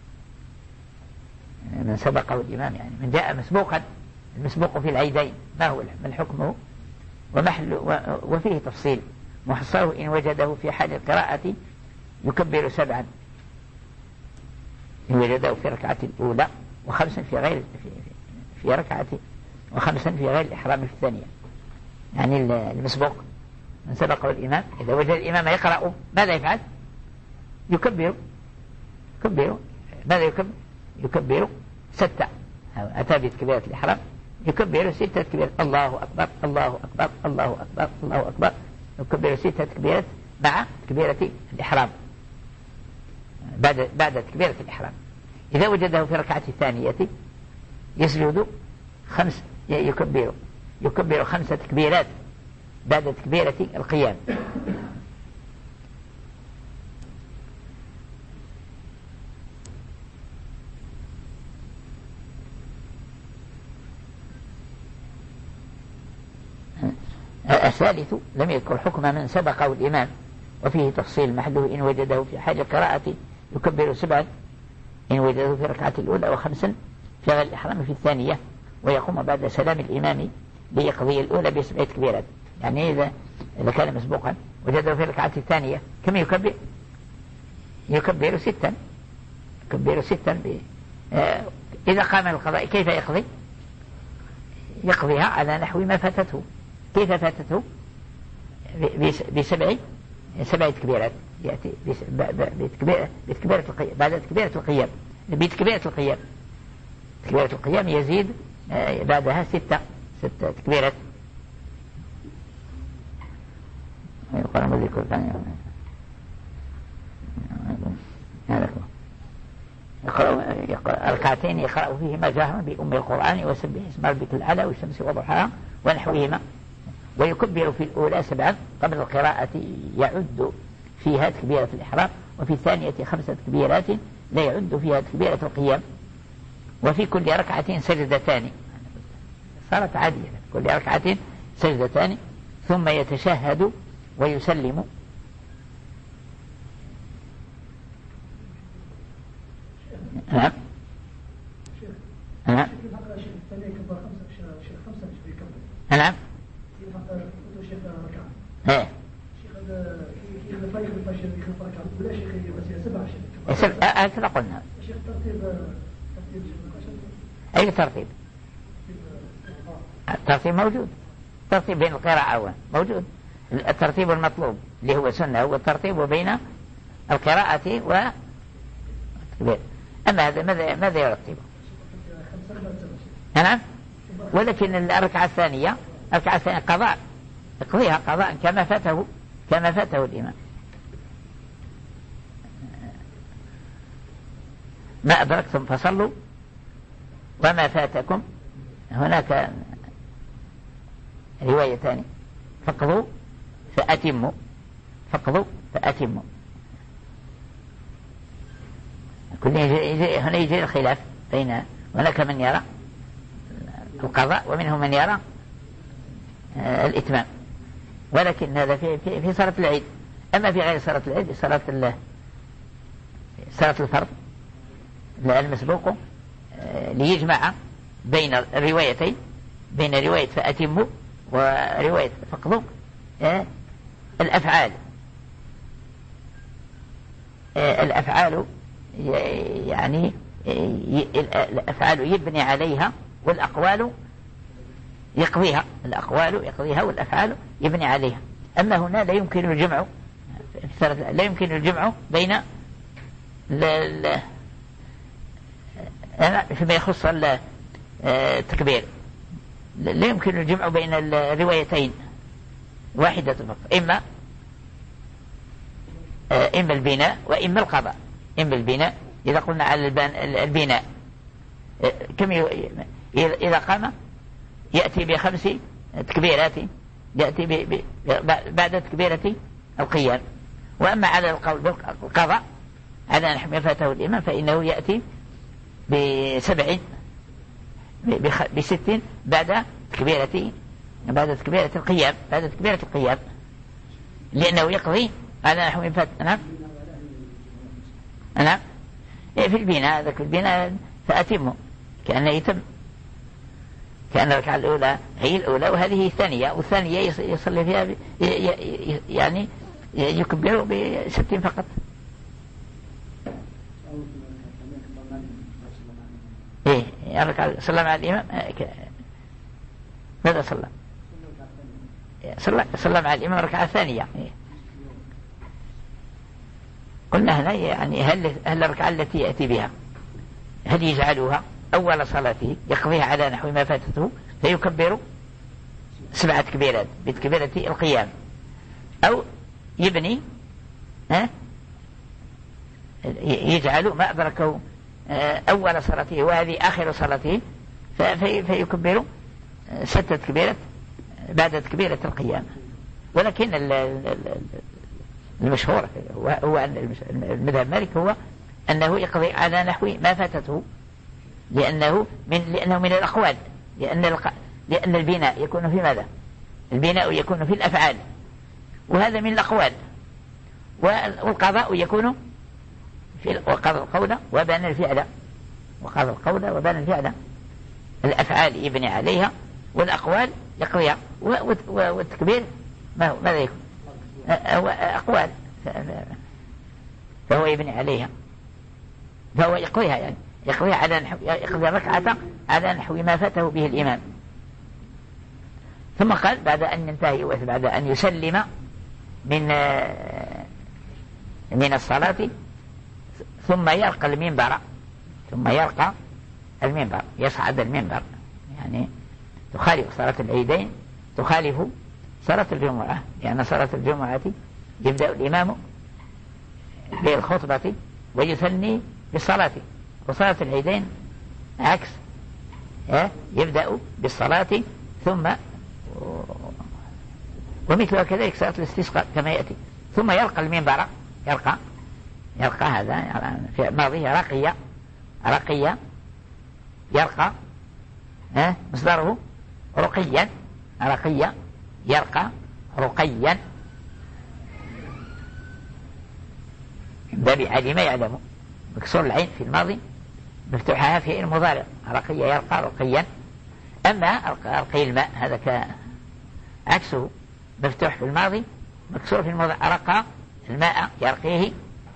من سبقه الإمام يعني من جاء مسبوقا، المسبوق في العيدين ما هو من حكمه ومحل، وفيه تفصيل محصره إن وجده في حال القراءة يكبر سبعا إن وجده في ركعة الأولى، وخمسا في غير في, في ركعة وخمسا في غير الإحرام في الثانية. يعني المسبوق من سبقه الإمام إذا وجد الإمام يقرأ ماذا يفعل؟ يكبر يكبر ماذا يكبر؟ يكبر ستة، أتى بتكبيرة الإحرام يكبر ستة تكبيرات، الله أكبر الله أكبر الله أكبر الله أكبر، يكبر ستة تكبيرات مع تكبيرة الإحرام بعد بعد تكبيرة الإحرام. إذا وجده في ركعة الثانية يسجد خمس يكبر يكبر خمس تكبيرات بعد تكبيرة القيام. الثالث لم يذكر حكم من سبقه الإمام، وفيه تفصيل محله إن وجده في حال القراءة يكبر سبعا إن وجده في ركعة الأولى، وخمسا في غير الإحرام في الثانية، ويقوم بعد سلام الإمام ليقضي الأولى بسبع تكبيرات. يعني إذا إذا كان مسبوقا وجده في الركعة الثانية كم يكبر؟ يكبر ستا يكبر ستا ب... آه إذا قام القضاء كيف يقضي؟ يقضيها على نحو ما فاتته. كيف فاتته؟ بسبع سبع تكبيرات، يأتي بتكبيرة القيام بعد تكبيرة القيام بتكبيرة القيام تكبيرة القيام يزيد بعدها ستة ستة تكبيرات. يقرأ مذكر ثاني يقرأ ركعتين يقرأ فيهما جهرا بأم القرآن وسبح اسم ربك الأعلى والشمس وضحاها ونحوهما، ويكبر في الأولى سبعا قبل القراءة يعد فيها تكبيرة الإحرام، وفي الثانية خمسة تكبيرات لا يعد فيها تكبيرة القيام، وفي كل ركعة سجدتان، صارت عادية كل ركعة سجدتان، ثم يتشهد ويسلم. نعم نعم نعم ايه هكذا قلنا. اي ترتيب؟ الترتيب موجود، الترتيب بين القراءة موجود، الترتيب المطلوب اللي هو سنة هو الترتيب بين القراءة والتكبير. أما هذا ماذا ماذا يرتبه؟ نعم، ولكن الركعة الثانية الركعة الثانية قضاء يقضيها قضاء كما فاته كما فاته الإمام. ما أدركتم فصلوا وما فاتكم، هناك روايتان فقضوا فأتموا فقضوا فأتموا. كل يجي هنا يجي الخلاف بين، هناك من يرى القضاء ومنهم من يرى الإتمام، ولكن هذا في في, في صلاة العيد. أما في غير صلاة العيد صلاة صلاة الفرض المسبوق ليجمع بين الروايتين، بين رواية فأتموا ورواية فقضوا الأفعال. الأفعال يعني الأفعال يبني عليها والأقوال يقضيها، الأقوال يقضيها والأفعال يبني عليها. أما هنا لا يمكن الجمع، لا يمكن الجمع بين فيما يخص التكبير، لا يمكن الجمع بين الروايتين واحدة فقط، إما إما البناء وإما القضاء. إما البناء إذا قلنا على البناء كم إذا قام يأتي بخمس تكبيرات، يأتي ب... ب... بعد تكبيرة القيام. وأما على القول بالقضاء على نحو ما فاته الإمام فإنه يأتي بسبع بخ... بست بعد تكبيرة بعد تكبيرة القيام بعد تكبيرة القيام لأنه يقضي على نحو ما فات. نعم نعم في البناء ذاك البناء فأتمه كأنه يتم، كأن الركعة الأولى هي الأولى وهذه الثانية، والثانية يصلي فيها ب... يعني يكبر بست فقط. إيه الركعة صلى مع الإمام ماذا صلى؟ صلى صلى مع الإمام ركعة ثانية. إيه. قلنا هنا يعني هل هل الركعة التي يأتي بها هل يجعلها أول صلاته يقضيها على نحو ما فاتته فيكبر سبعة تكبيرات بتكبيرة القيام، أو يبني ها يجعل ما أدركه أول صلاته وهذه آخر صلاته فيكبر ستة تكبيرات بعد تكبيرة القيام. ولكن المشهور هو أن المذهب المالك هو أنه يقضي على نحو ما فاتته، لأنه من لأنه من الأقوال، لأن الق... لأن البناء يكون في ماذا؟ البناء يكون في الأفعال، وهذا من الأقوال، والقضاء يكون في وقضى القول وبان الفعل، وقضى القول وبان الفعل. الأفعال يبني عليها والأقوال يقضيها، والتكبير ما هو ماذا يكون؟ أقوال فهو يبني عليها، فهو يقضيها يعني يقضيها على نحو يقضي الركعة على نحو ما فاته به الإمام. ثم قال بعد أن ينتهي وبعد أن يسلم من من الصلاة ثم يرقى المنبر ثم يرقى المنبر يصعد المنبر، يعني تخالف صلاة العيدين، تخالف صلاة الجمعة، لأن يعني صلاة الجمعة يبدأ الإمام بالخطبة ويثني بالصلاة، وصلاة العيدين عكس، يبدأ بالصلاة ثم ومثلها كذلك صلاة الاستسقاء كما يأتي، ثم يرقى المنبر يرقى يرقى هذا يعني في ماضيه رقية رقية يرقى ها مصدره رقيا رقية يرقى رقيا باب علم يعلم مكسور العين في الماضي مفتوحها في المضارع رقية يرقى رقيا. أما رقي الماء هذا عكسه مفتوح في الماضي مكسور في المضارع رقى الماء يرقيه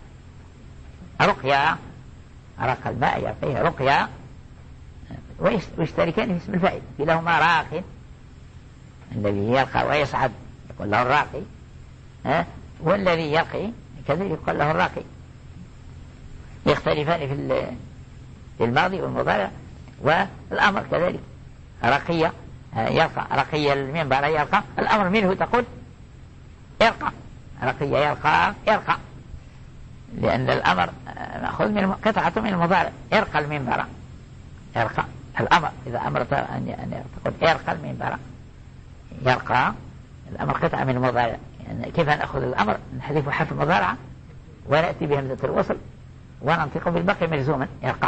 رقيا رقى الماء يرقيه رقيا، ويشتركان في اسم الفاعل كلاهما راق، الذي يرقى ويصعد يقول له الراقي ها، والذي يرقي كذلك يقول له الراقي، يختلفان في في الماضي والمضارع والأمر كذلك. رقية يرقى رقية المنبر يرقى، الأمر منه تقول يرقى رقية يرقى يرقى، لأن الأمر مأخوذ من قطعة من المضارع يرقى المنبر يرقى الأمر، إذا أمرت أن تقول يرقى المنبر يرقى الأمر قطعة من المضارع، يعني كيف نأخذ الأمر نحذف حرف المضارعة ونأتي بهمزة الوصل وننطق بالباقي ملزوما يرقى.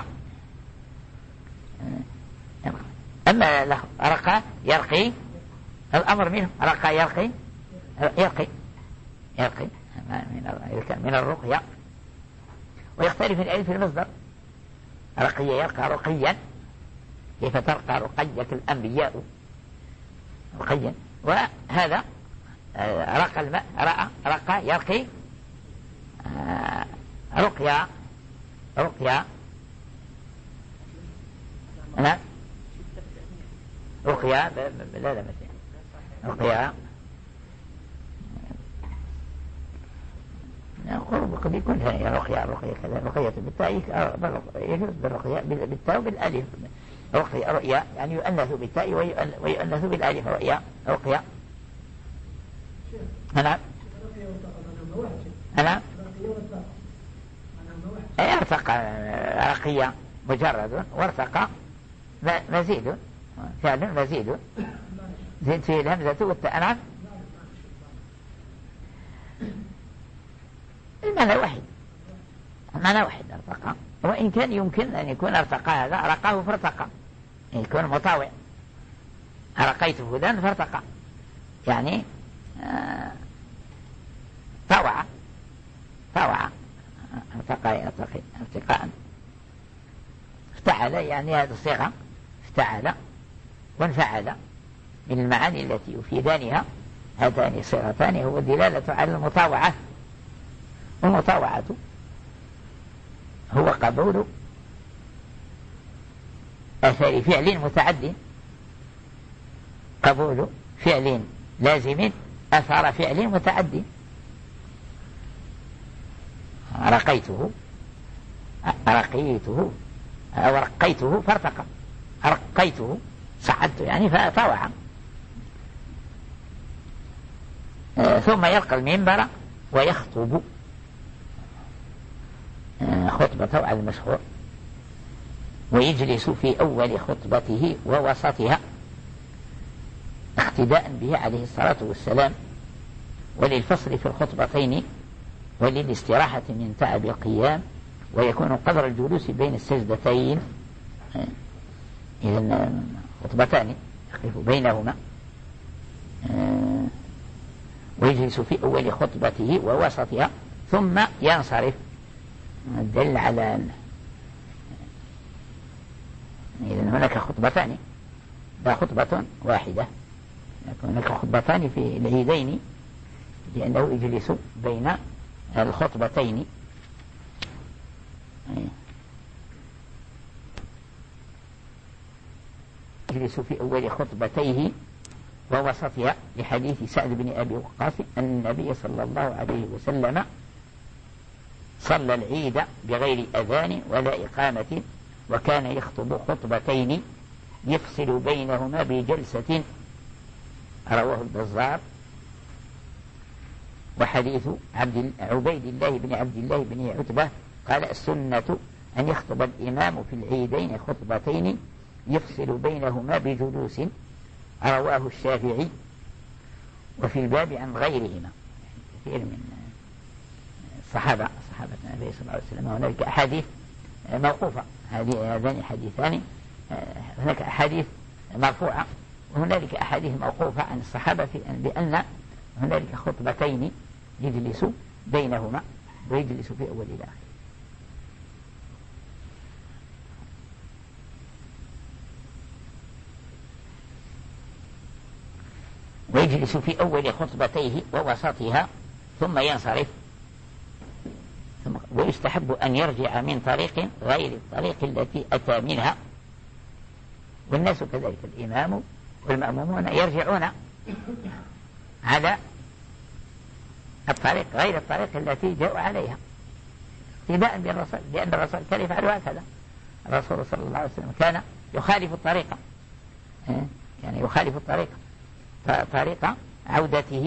أما رقى يرقي الأمر منه رقى يرقي يرقي يرقي إذا كان من الرقية. ويختلف الألف في المصدر، رقية يرقى رقيا، كيف ترقى رقية الأنبياء رقيا، وهذا رقى الماء، رقى رقى يرقي رقيا رقيا نعم رقيا لا لا مثلا رقيا قد يكون رقية رقية كذا رقية بالتاء يجوز بالرقية بالتاء وبالالف. رقية رؤيا يعني يؤنث بالتاء ويؤنث بالالف رؤيا رقية. نعم نعم ارتقى رقية مجرد، وارتقى مزيد فعل مزيد زيد فيه الهمزة والتاء. نعم المعنى واحد، المعنى واحد ارتقى، وإن كان يمكن أن يكون ارتقى هذا رقاه فارتقى، يكون مطاوع، رقيت فلان فارتقى يعني آه طوع طوع ارتقى يرتقي ارتقاء. افتعل يعني هذه الصيغة افتعل وانفعل من المعاني التي يفيدانها هاتان الصيغتان هو الدلالة على المطاوعة. والمطاوعة هو قبول أثر فعل متعد، قبول فعل لازم أثر فعل متعد. رقيته رقيته أو رقيته فارتقى، رقيته صعدته يعني فطوع. ثم يلقى المنبر ويخطب خطبة على المشهور، ويجلس في أول خطبته ووسطها اقتداء به عليه الصلاة والسلام، وللفصل في الخطبتين وللاستراحة من تعب القيام، ويكون قدر الجلوس بين السجدتين. إذن خطبتان يقف بينهما. ويجلس في أول خطبته ووسطها ثم ينصرف، دل على أن إذن هناك خطبتان لا خطبة واحدة، هناك خطبتان في العيدين لأنه يجلس بين الخطبتين. يجلس في أول خطبتيه ووسطها لحديث سعد بن أبي وقاص أن النبي صلى الله عليه وسلم صلى العيد بغير أذان ولا إقامة، وكان يخطب خطبتين يفصل بينهما بجلسة، رواه البزار. وحديث عبد عبيد الله بن عبد الله بن عتبة قال السنة أن يخطب الإمام في العيدين خطبتين يفصل بينهما بجلوس، رواه الشافعي. وفي الباب عن غيرهما كثير من الصحابة صحابة النبي صلى الله عليه وسلم هناك أحاديث موقوفة، هذان حديثان، هناك أحاديث مرفوعة وهنالك أحاديث موقوفة عن الصحابة في بأن هنالك خطبتين يجلس بينهما ويجلس في أول الآخر. ويجلس في أول خطبتيه ووسطها ثم ينصرف. ويستحب أن يرجع من طريق غير الطريق التي أتى منها، والناس كذلك الإمام والمأمومون يرجعون على الطريق غير الطريق التي جاءوا عليها اقتداء بالرسول، لأن الرسول كان يفعل هكذا. الرسول صلى الله عليه وسلم كان يخالف الطريق، كان يخالف الطريق طريق عودته.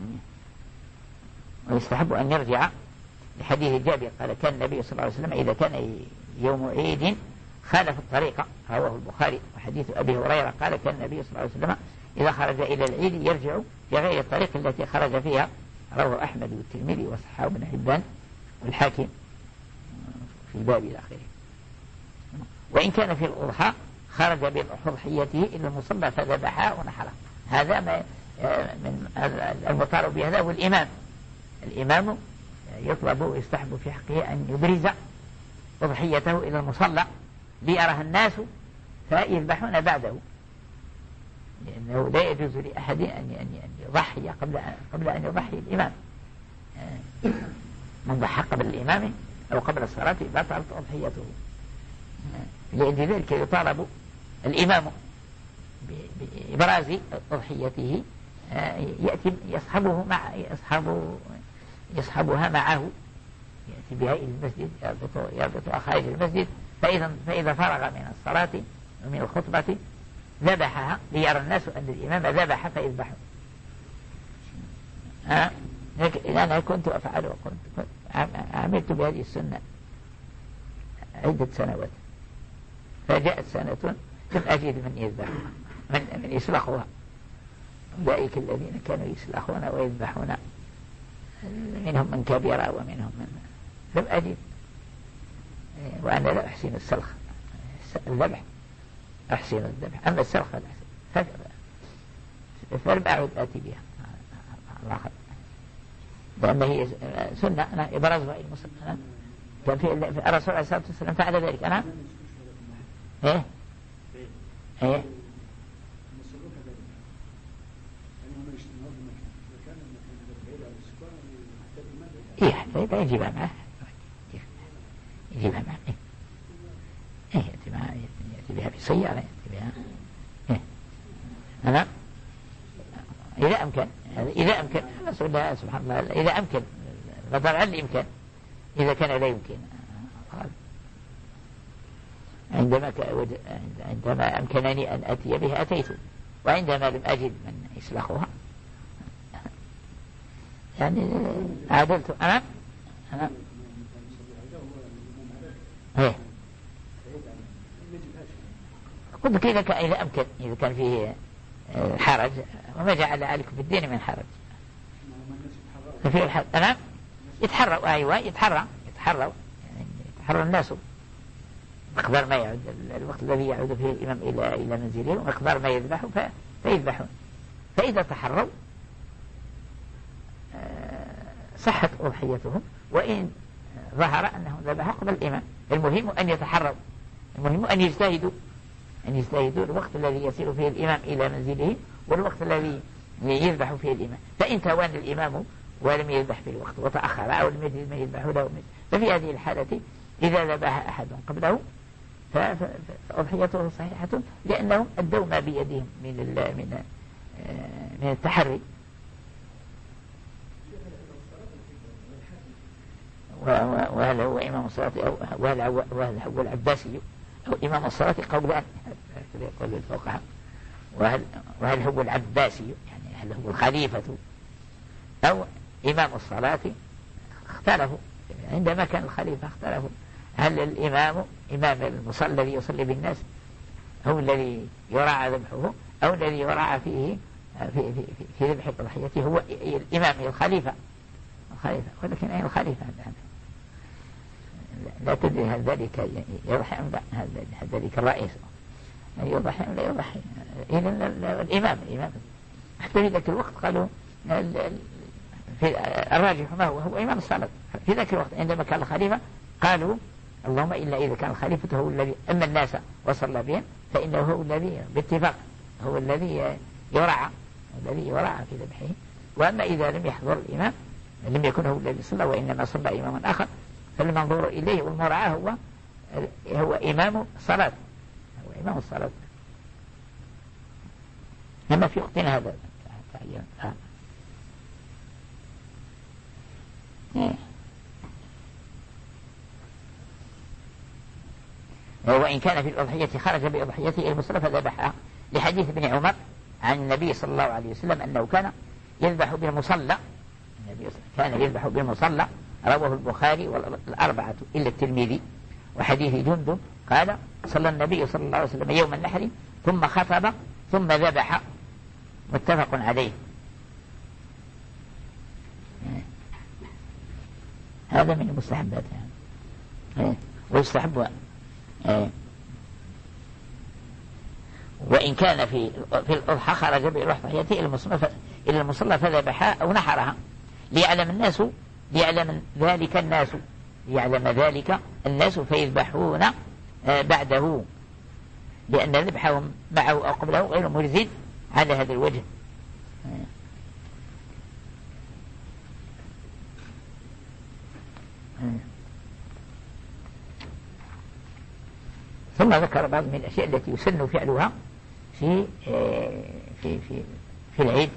ويستحب أن يرجع لحديث جابر قال كان النبي صلى الله عليه وسلم إذا كان يوم عيد خالف الطريق، رواه البخاري. وحديث أبي هريرة قال كان النبي صلى الله عليه وسلم إذا خرج إلى العيد يرجع في غير الطريق التي خرج فيها، رواه أحمد والترمذي وصححه ابن حبان والحاكم في الباب إلى آخره. وإن كان في الأضحى خرج بأضحيته إلى المصلى فذبحها ونحرها. هذا ما من المطالب بهذا. والإمام الإمام يطلب ويستحب في حقه أن يبرز أضحيته إلى المصلى ليرها الناس فيذبحون بعده، لأنه لا يجوز لأحد أن يضحي قبل قبل أن يضحي الإمام. من ضحى قبل الإمام أو قبل الصلاة بطلت أضحيته. لأجل ذلك يطالب الإمام بإبراز أضحيته، يأتي يصحبه مع يصحب يصحبها معه، يأتي بها إلى المسجد، يربط يربطها خارج المسجد، فإذا فإذا فرغ من الصلاة ومن الخطبة ذبحها ليرى الناس أن الإمام ذبح فيذبحه. أه؟ أنا كنت أفعل وكنت عملت بهذه السنة عدة سنوات، فجاءت سنة لم أجد من يذبح من, من يسلخها. أولئك الذين كانوا يسلخون ويذبحون منهم من كبيرة ومنهم من لم أجد، وأنا لا أحسن السلخ الذبح، أحسن الذبح، أما السلخ لا أحسن، فلم أعد آتي بها الله خير، لأن هي سنة أنا إبرزها المسلمين. كان في الرسول عليه الصلاة والسلام فعل ذلك. أنا إيه إيه إيه يبقى يجيبها معه، يجيبها معه إيه يأتي معه، يأتي بها في سيارة، يأتي بها إيه أنا إذا أمكن إذا أمكن رسول الله سبحان الله إذا أمكن فطبعا الإمكان، إذا كان لا يمكن عندما عندما أمكنني أن أتي بها أتيت، وعندما لم أجد من يسلخها يعني عادلت أنا أنا إيه قلت كذا إذا أمكن، إذا كان فيه حرج، وما جعل عليكم في الدين من حرج. ففي الحرج أنا يتحروا أيوة يتحرى يتحروا يعني يتحرى الناس مقدار ما يعود الوقت الذي يعود فيه الإمام إلى إلى منزله، ومقدار ما يذبحوا فيذبحون. فإذا تحروا صحت أضحيتهم، وإن ظهر أنهم ذبحوا قبل الإمام. المهم أن يتحروا، المهم أن يجتهدوا أن يجتهدوا الوقت الذي يصل فيه الإمام إلى منزله والوقت الذي يذبح فيه الإمام. فإن توانى الإمام ولم يذبح في الوقت وتأخر أو لم يجد من يذبح له، ففي هذه الحالة إذا ذبح أحد قبله فأضحيته صحيحة، لأنهم أدوا ما بيدهم من من من التحري. وهذا هو إمام الصلاة أو وهذا هو العباسي أو إمام الصلاة قولان يقول الفقهاء، وهل وهل هو العباسي يعني هل هو الخليفة أو إمام الصلاة؟ اختلفوا عندما كان الخليفة، اختلفوا هل الإمام إمام المصلى الذي يصلي بالناس هو الذي يراعى ذبحه أو الذي يراعى فيه في في في, في ذبح ضحيته هو الإمام الخليفة الخليفة ولكن أين الخليفة الآن؟ لا تدري هل ذلك يضحي أم لا، هل ذلك الرئيس يضحي أم لا يضحي. إذن الإمام الإمام حتى في ذاك الوقت قالوا في الراجح ما هو هو إمام الصلاة في ذاك الوقت. عندما كان الخليفة قالوا اللهم إلا إذا كان الخليفة هو الذي أما الناس وصلى بهم فإنه هو الذي باتفاق هو الذي يرعى الذي يرعى في ذبحه. وأما إذا لم يحضر الإمام لم يكن هو الذي صلى وإنما صلى إمام آخر، فالمنظور إليه والمرعى هو هو إمام الصلاة هو إمام الصلاة. أما في وقتنا هذا آه. إيه. وإن كان في الأضحية خرج بأضحيته المصلى فذبحها، لحديث ابن عمر عن النبي صلى الله عليه وسلم أنه كان يذبح بالمصلى، النبي كان يذبح بالمصلى، رواه البخاري والأربعة إلا الترمذي. وحديث جندب قال صلى النبي صلى الله عليه وسلم يوم النحر ثم خطب ثم ذبح، متفق عليه. هذا من المستحبات يعني. ويستحب وإن كان في في الأضحى خرج بأضحيته إلى المصلى فذبحها أو نحرها، ليعلم الناس ليعلم ذلك الناس ليعلم ذلك الناس فيذبحون بعده، لأن ذبحهم معه أو قبله غير مجز على هذا الوجه. ثم ذكر بعض من الأشياء التي يسن فعلها في في في في العيد.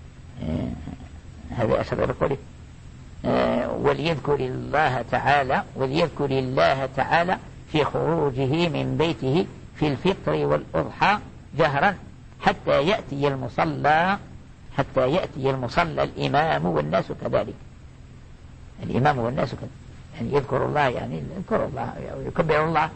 هذا أشبه بقوله وليذكر الله تعالى وليذكر الله تعالى في خروجه من بيته في الفطر والأضحى جهرا حتى يأتي المصلى حتى يأتي المصلى الإمام والناس كذلك. الإمام والناس كذلك، يعني يذكر الله، يعني يذكر الله ويكبر الله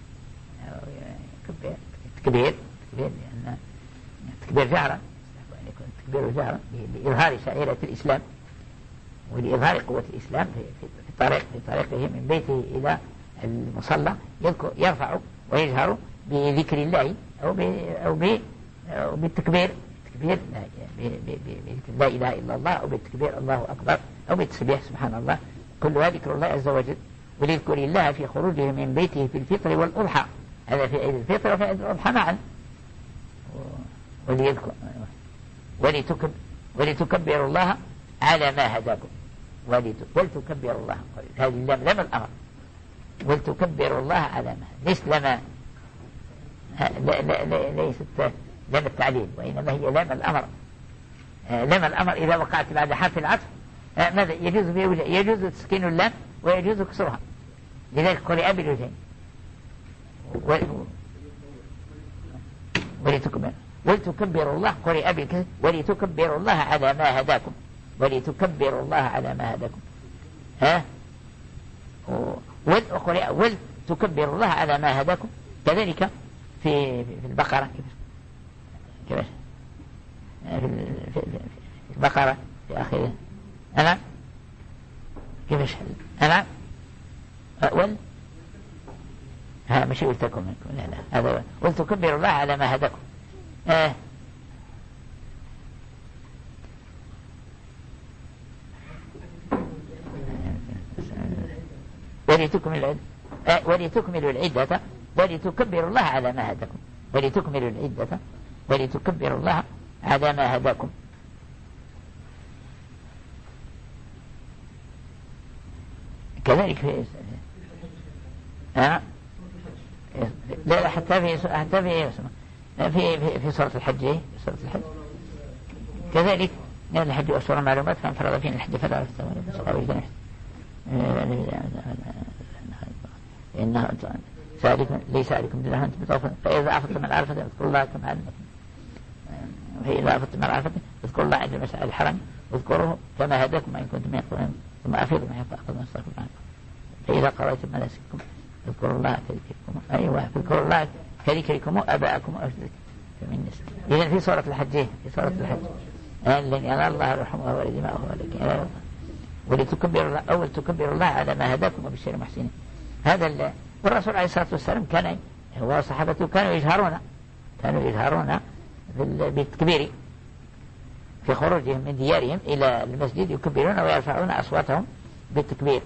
تكبير تكبير لأن تكبير جهرا تكبير جهرا لإظهار شعيرة الإسلام ولإظهار قوة الإسلام في الطريق في طريقه من بيته إلى المصلى، يرفع ويجهر بذكر الله أو أو أو بالتكبير تكبير لا إله إلا الله، أو بالتكبير الله أكبر، أو بالتسبيح سبحان الله، كلها ذكر الله عز وجل. وليذكر الله في خروجه من بيته في الفطر والأضحى، هذا في عيد الفطر وفي عيد الأضحى معا. وليذكر ولتكبر ولتكبروا الله على ما هداكم ولتكبروا الله، هذه اللام لام الأمر، ولتكبروا الله على ما ليس لما لا لا لا ليست لام التعليل، وإنما هي لام الأمر. لام الأمر إذا وقعت بعد حرف العطف ماذا يجوز بوجه يجوز تسكين اللام ويجوز كسرها، لذلك قرئ بالوجهين. ولتكبر ولتكبروا الله قرئ بالكسر ولتكبروا الله على ما هداكم ولتكبروا الله على ما هداكم ها وقرئ ولتكبروا الله على ما هداكم كذلك في في البقرة كيف في البقرة في آخره أنا كيف أنا ول ها مش ولتكن منكم لا لا هذا ولتكبروا الله على ما هداكم آه. ولتكملوا آه. ولتكملوا العدة ولتكبروا الله على ما هداكم ولتكملوا العدة ولتكبروا الله على ما هداكم. كذلك في آه. لا لا حتى في حتى في في في, في سورة الحج في سورة الحج كذلك من الحج أشهر معلومات فمن فرض فيهن الحج فلا رفث إنها سالكم ليس عليكم جناح أن تطوفوا فإذا أفضتم من عرفة اذكروا الله كما علمكم فإذا أفضتم من عرفة اذكروا الله عند المشعر الحرام واذكروه كما هداكم إن كنتم من يقولون ثم أفيضوا من حيث أخذوا واستغفروا عنكم فإذا قرأتم مناسككم اذكروا الله كذكركم أيوة اذكروا الله كذكركم أباءكم وأجدادكم فمن نسل. إذن في سورة الحج في سورة الحج لن ينال الله رحمه ولا دماؤه ولكن ولتكبروا الله أول تكبروا الله على ما هداكم وبشر المحسنين. هذا ال... والرسول عليه الصلاة والسلام كان هو وصحابته كانوا يجهرون كانوا يجهرون بالتكبير في خروجهم من ديارهم إلى المسجد يكبرون ويرفعون أصواتهم بالتكبير.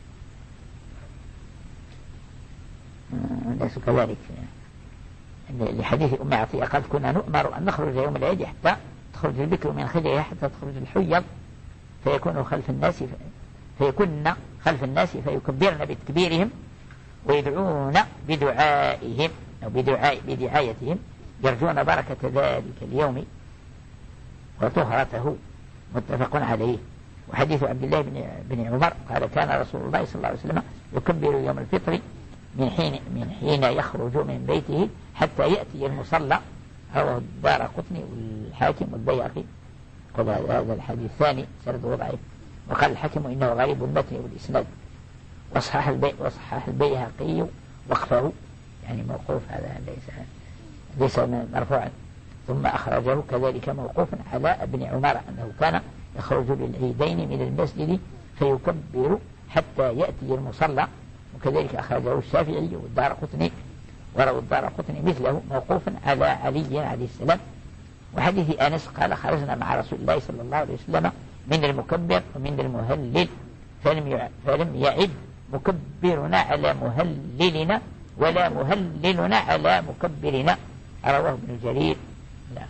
الناس كذلك لحديث أم عطية قال كنا نؤمر أن نخرج يوم العيد حتى تخرج البكر من خدرها حتى تخرج الحيض فيكونوا خلف الناس فيكون خلف الناس فيكبرن بتكبيرهم ويدعون بدعائهم أو بدعاء بدعايتهم يرجون بركة ذلك اليوم وطهرته متفق عليه. وحديث عبد الله بن عمر قال كان رسول الله صلى الله عليه وسلم يكبر يوم الفطر من حين من حين يخرج من بيته حتى يأتي المصلى. رواه الدارقطني والحاكم والبيهقي. قال هذا الحديث الثاني سنده ضعيف وقال الحاكم إنه غريب المتن والإسناد وصحح البي وصحح البيهقي وقفه يعني موقوف هذا ليس ليس مرفوعا ثم أخرجه كذلك موقوفا على ابن عمر أنه كان يخرج للعيدين من المسجد فيكبر حتى يأتي المصلى وكذلك أخرجه الشافعي والدارقطني وروى الدارقطني مثله موقوفا على علي عليه السلام. وحديث أنس قال خرجنا مع رسول الله صلى الله عليه وسلم من المكبر ومن المهلل فلم فلم يعد مكبرنا على مهللنا ولا مهللنا على مكبرنا. رواه ابن جرير الآخر.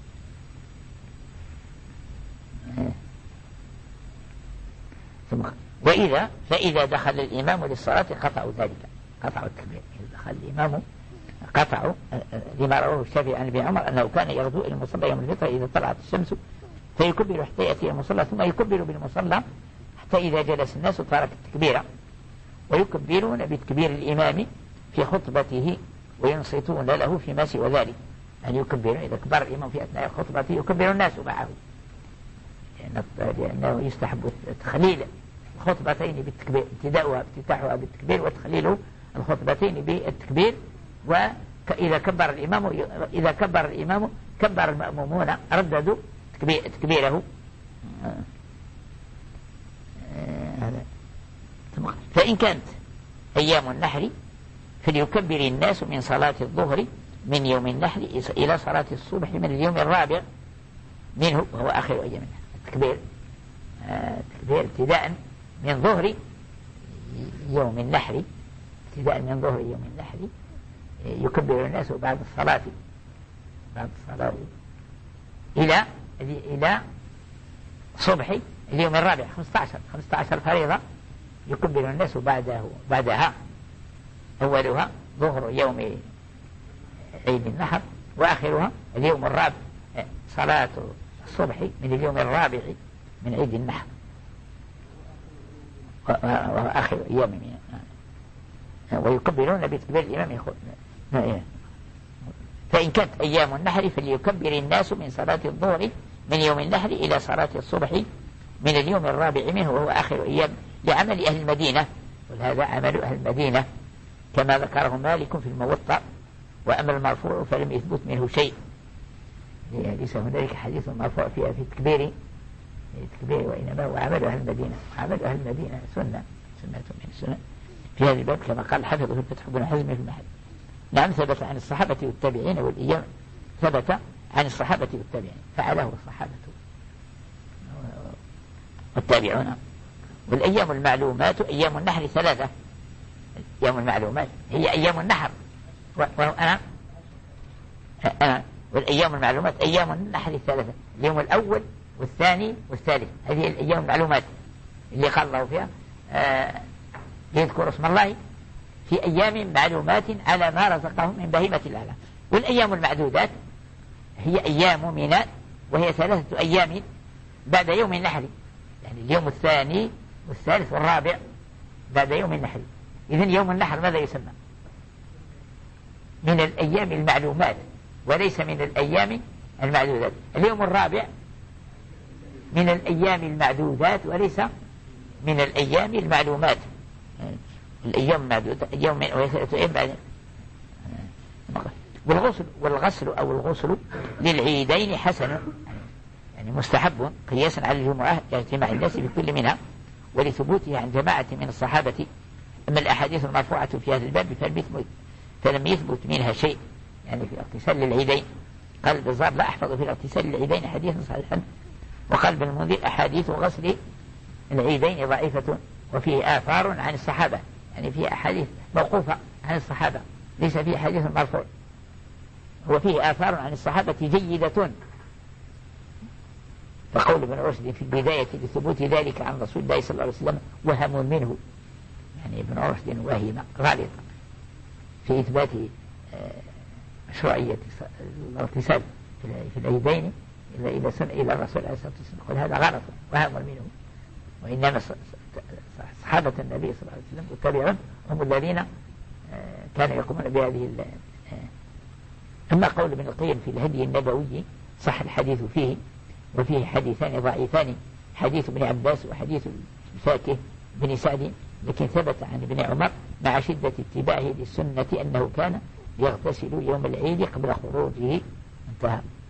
وإذا فإذا دخل الإمام للصلاة قطعوا ذلك، قطعوا التكبير. إذا دخل الإمام قطعوا، لما رواه الشافعي عن ابن عمر أنه كان يغدو إلى المصلى يوم الفطر إذا طلعت الشمس فيكبر حتى يأتي المصلى ثم يكبر بالمصلى حتى إذا جلس الناس ترك التكبير، ويكبرون بتكبير الإمام في خطبته وينصتون له فيما سوى ذلك. أن يكبرون إذا كبر الإمام في أثناء الخطبة يكبر الناس معه، لأنه يستحب تخليل الخطبتين بالتكبير، ابتداؤها افتتاحها بالتكبير وتخليل الخطبتين بالتكبير. وإذا كبر الإمام إذا كبر الإمام كبر المأمومون رددوا تكبيره. فإن كانت أيام النحر فليكبر الناس من صلاة الظهر من يوم النحر إلى صلاة الصبح من اليوم الرابع منه وهو آخر أيام النحر. التكبير التكبير ابتداء من ظهر يوم النحر ابتداء من ظهر يوم النحر يكبر الناس بعد الصلاة بعد الصلاة إلى إلى صبح اليوم الرابع خمسة عشر خمسة عشر فريضة يكبر الناس بعده بعدها. أولها ظهر يوم عيد النحر وآخرها اليوم الرابع صلاة الصبح من اليوم الرابع من عيد النحر وآخر أيام. ويكبرون بتكبير الإمام. فإن كانت أيام النحر فليكبر الناس من صلاة الظهر من يوم النحر إلى صلاة الصبح من اليوم الرابع منه وهو آخر أيام لعمل أهل المدينة. وهذا عمل أهل المدينة كما ذكره مالك في الموطأ. وأما المرفوع فلم يثبت منه شيء، ليس هنالك حديث مرفوع فيها في التكبير التكبير وإنما هو عمل أهل المدينة. عمل أهل المدينة سنة سنة من السنة في هذا الباب كما قال حفظه في الفتح بن حزم في المحل. نعم ثبت عن الصحابة والتابعين والأيام ثبت عن الصحابة والتابعين فعله الصحابة والتابعون. والأيام المعلومات أيام النحر ثلاثة. أيام المعلومات هي أيام النحر وأنا أنا والأيام المعلومات أيام النحر الثلاثة، اليوم الأول والثاني والثالث. هذه الأيام المعلومات اللي قال الله فيها آه يذكر اسم الله في أيام معلومات على ما رزقهم من بهيمة الأنعام. والأيام المعدودات هي أيام منى وهي ثلاثة أيام بعد يوم النحر، يعني اليوم الثاني والثالث والرابع بعد يوم النحر. إذن يوم النحر ماذا يسمى؟ من الأيام المعلومات وليس من الأيام المعدودات. اليوم الرابع من الأيام المعدودات وليس من الأيام المعلومات. الأيام المعدودة أيام من أيام بعد. والغسل والغسل أو الغسل للعيدين حسن، يعني مستحب قياسا على الجمعة اجتماع الناس بكل منها ولثبوتها عن جماعة من الصحابة. أما الأحاديث المرفوعة في هذا الباب فلم يثبت منها شيء، يعني في الاغتسال للعيدين. قال البزار لا أحفظ في الاغتسال للعيدين حديثا صحيحا. وقال ابن المنذر أحاديث غسل العيدين ضعيفة وفيه آثار عن الصحابة، يعني فيه أحاديث موقوفة عن الصحابة ليس فيه حديث مرفوع، وفيه آثار عن الصحابة جيدة. فقول ابن رشد في البداية لثبوت ذلك عن رسول الله صلى الله عليه وسلم وهم منه، يعني ابن رشد وهم غالطا في إثبات مشروعية الاغتسال في العيدين إلا إلى سنة إلى الرسول عليه الصلاة والسلام. قال هذا غلط وهم منه، وإنما صحابة النبي صلى الله عليه وسلم والتابعون هم الذين كانوا يقومون بهذه. أما قول ابن القيم في الهدي النبوي صح الحديث فيه، وفيه حديثان ضعيفان، حديث ابن عباس وحديث فاكه بن سعد، لكن ثبت عن ابن عمر مع شدة اتباعه للسنة أنه كان يغتسل يوم العيد قبل خروجه. انتهى.